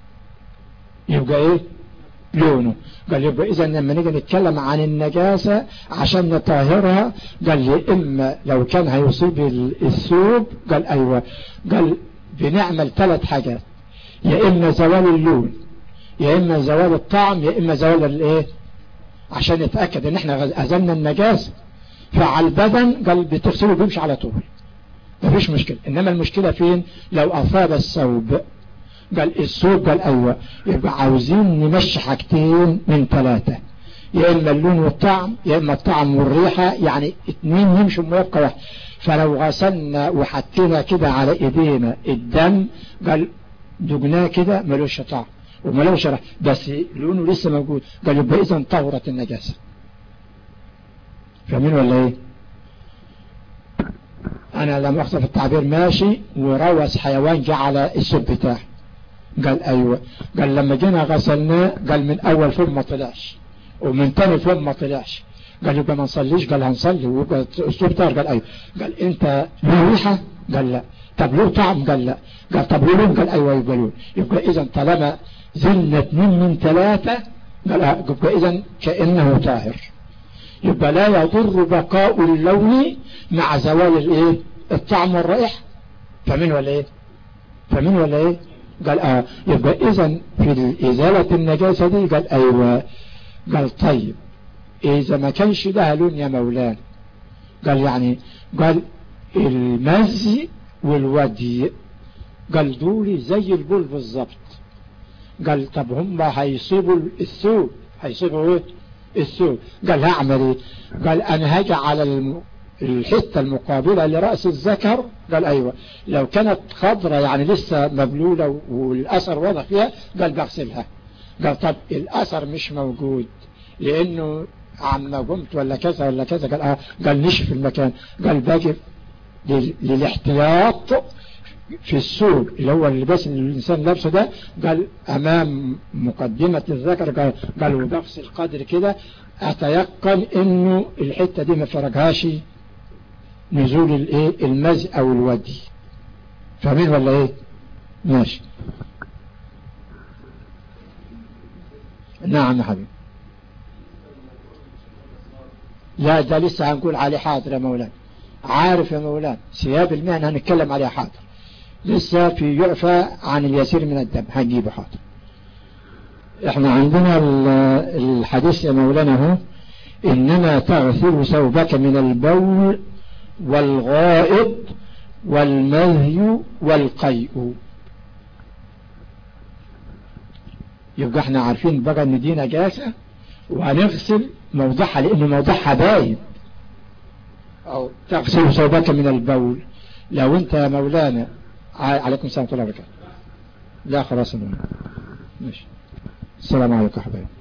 Speaker 1: يبقى إيه؟ لونه. قال يبقى إذا لما نيجي نتكلم عن النجاسة عشان نطهرها قال لي إما لو كان هيصيب الثوب قال أيوة، قال بنعمل 3 حاجات، يا إما زوال اللون يا إما زوال الطعم يا إما زوال الإيه، عشان نتأكد إن إحنا أزلنا النجاسة. فعلى البدن قال بتغسله بيمشي على طول مفيش مشكلة، إنما المشكلة فين؟ لو أصاب الثوب قال الثوب قال أيوة، يبقى عاوزين نمشي حاجتين من 3، يا إما اللون والطعم يا إما الطعم والريحة، يعني 2 يمشوا ويبقى واحد. فلو غسلنا وحطينا كده على إيدينا الدم قال دقناه كده ملوش طعم وملوش ريحة بس لونه لسه موجود، قال يبقى إذن طهرت النجاسة. فاهمين ولا إيه؟ أنا لما أخذ في التعبير ماشي وروس حيوان جه على الثوب بتاعه قال أيوة، قال لما جينا غسلناه قال من أول فم ما طلعش ومن تاني فم ما طلعش، قال يبقى ما نصليش؟ قال هنصلي ويبقى الثوب طاهر. قال أيوة. قال أنت له ريحة؟ قال لا. طب له طعم؟ قال لا. قال طب له لون؟ قال أيوة يبقى لون. يبقى إذن طالما زلنا 2 من 3 قال يبقى إذن كأنه طاهر، يبقى لا يضر بقاء اللون مع زوال الايه؟ الطعم والرائحة. فاهمين ولا ايه؟ فاهمين ولا ايه؟ قال يبقى اذا في ازالة النجاسة دي قال ايوه. قال طيب اذا ما كانش لها لون يا مولانا؟ قال يعني قال المزي والودي قال دول زي البول بالظبط. قال طب هم هيصيبوا الثوب، هيصيبوا ايه؟ الثوب. قال هعمل ايه؟ قال انا هاجي على الحتة المقابلة لرأس الذكر. قال ايوه، لو كانت خضرة يعني لسه مبلولة والاثر واضح فيها قال بغسلها. قال طب الاثر مش موجود لانه عما قمت ولا كذا ولا كذا، قال قال نشف المكان، قال باقي للاحتياط في السوق اللي هو اللباس اللي الإنسان لابسه ده، قال أمام مقدمة الذكر، قال وبقص القدر كده أتيقن إنه الحتة دي ما فرقهاش نزول الايه المزي أو الودي. فاهمين ولا ايه؟ ماشي. نعم يا حبيبي. لا ده لسه هنقول عليه حاضر يا مولانا. عارف يا مولانا ثياب المهنة هنتكلم عليها حاضر، لسه في يعفى عن اليسير من الدم هنجيبه حاضر. احنا عندنا الحديث يا مولانا هو انما تغسل ثوبك من البول والغائط والمذي والقيء. يبقى احنا عارفين بقى ان دي نجاسة وهنغسل موضعها لانه موضعها باين. او تغسل ثوبك من البول، لو انت يا مولانا عليكم السلام ورحمة الله وبركاته. لا خلاص ماشي. السلام عليكم يا حبايبي.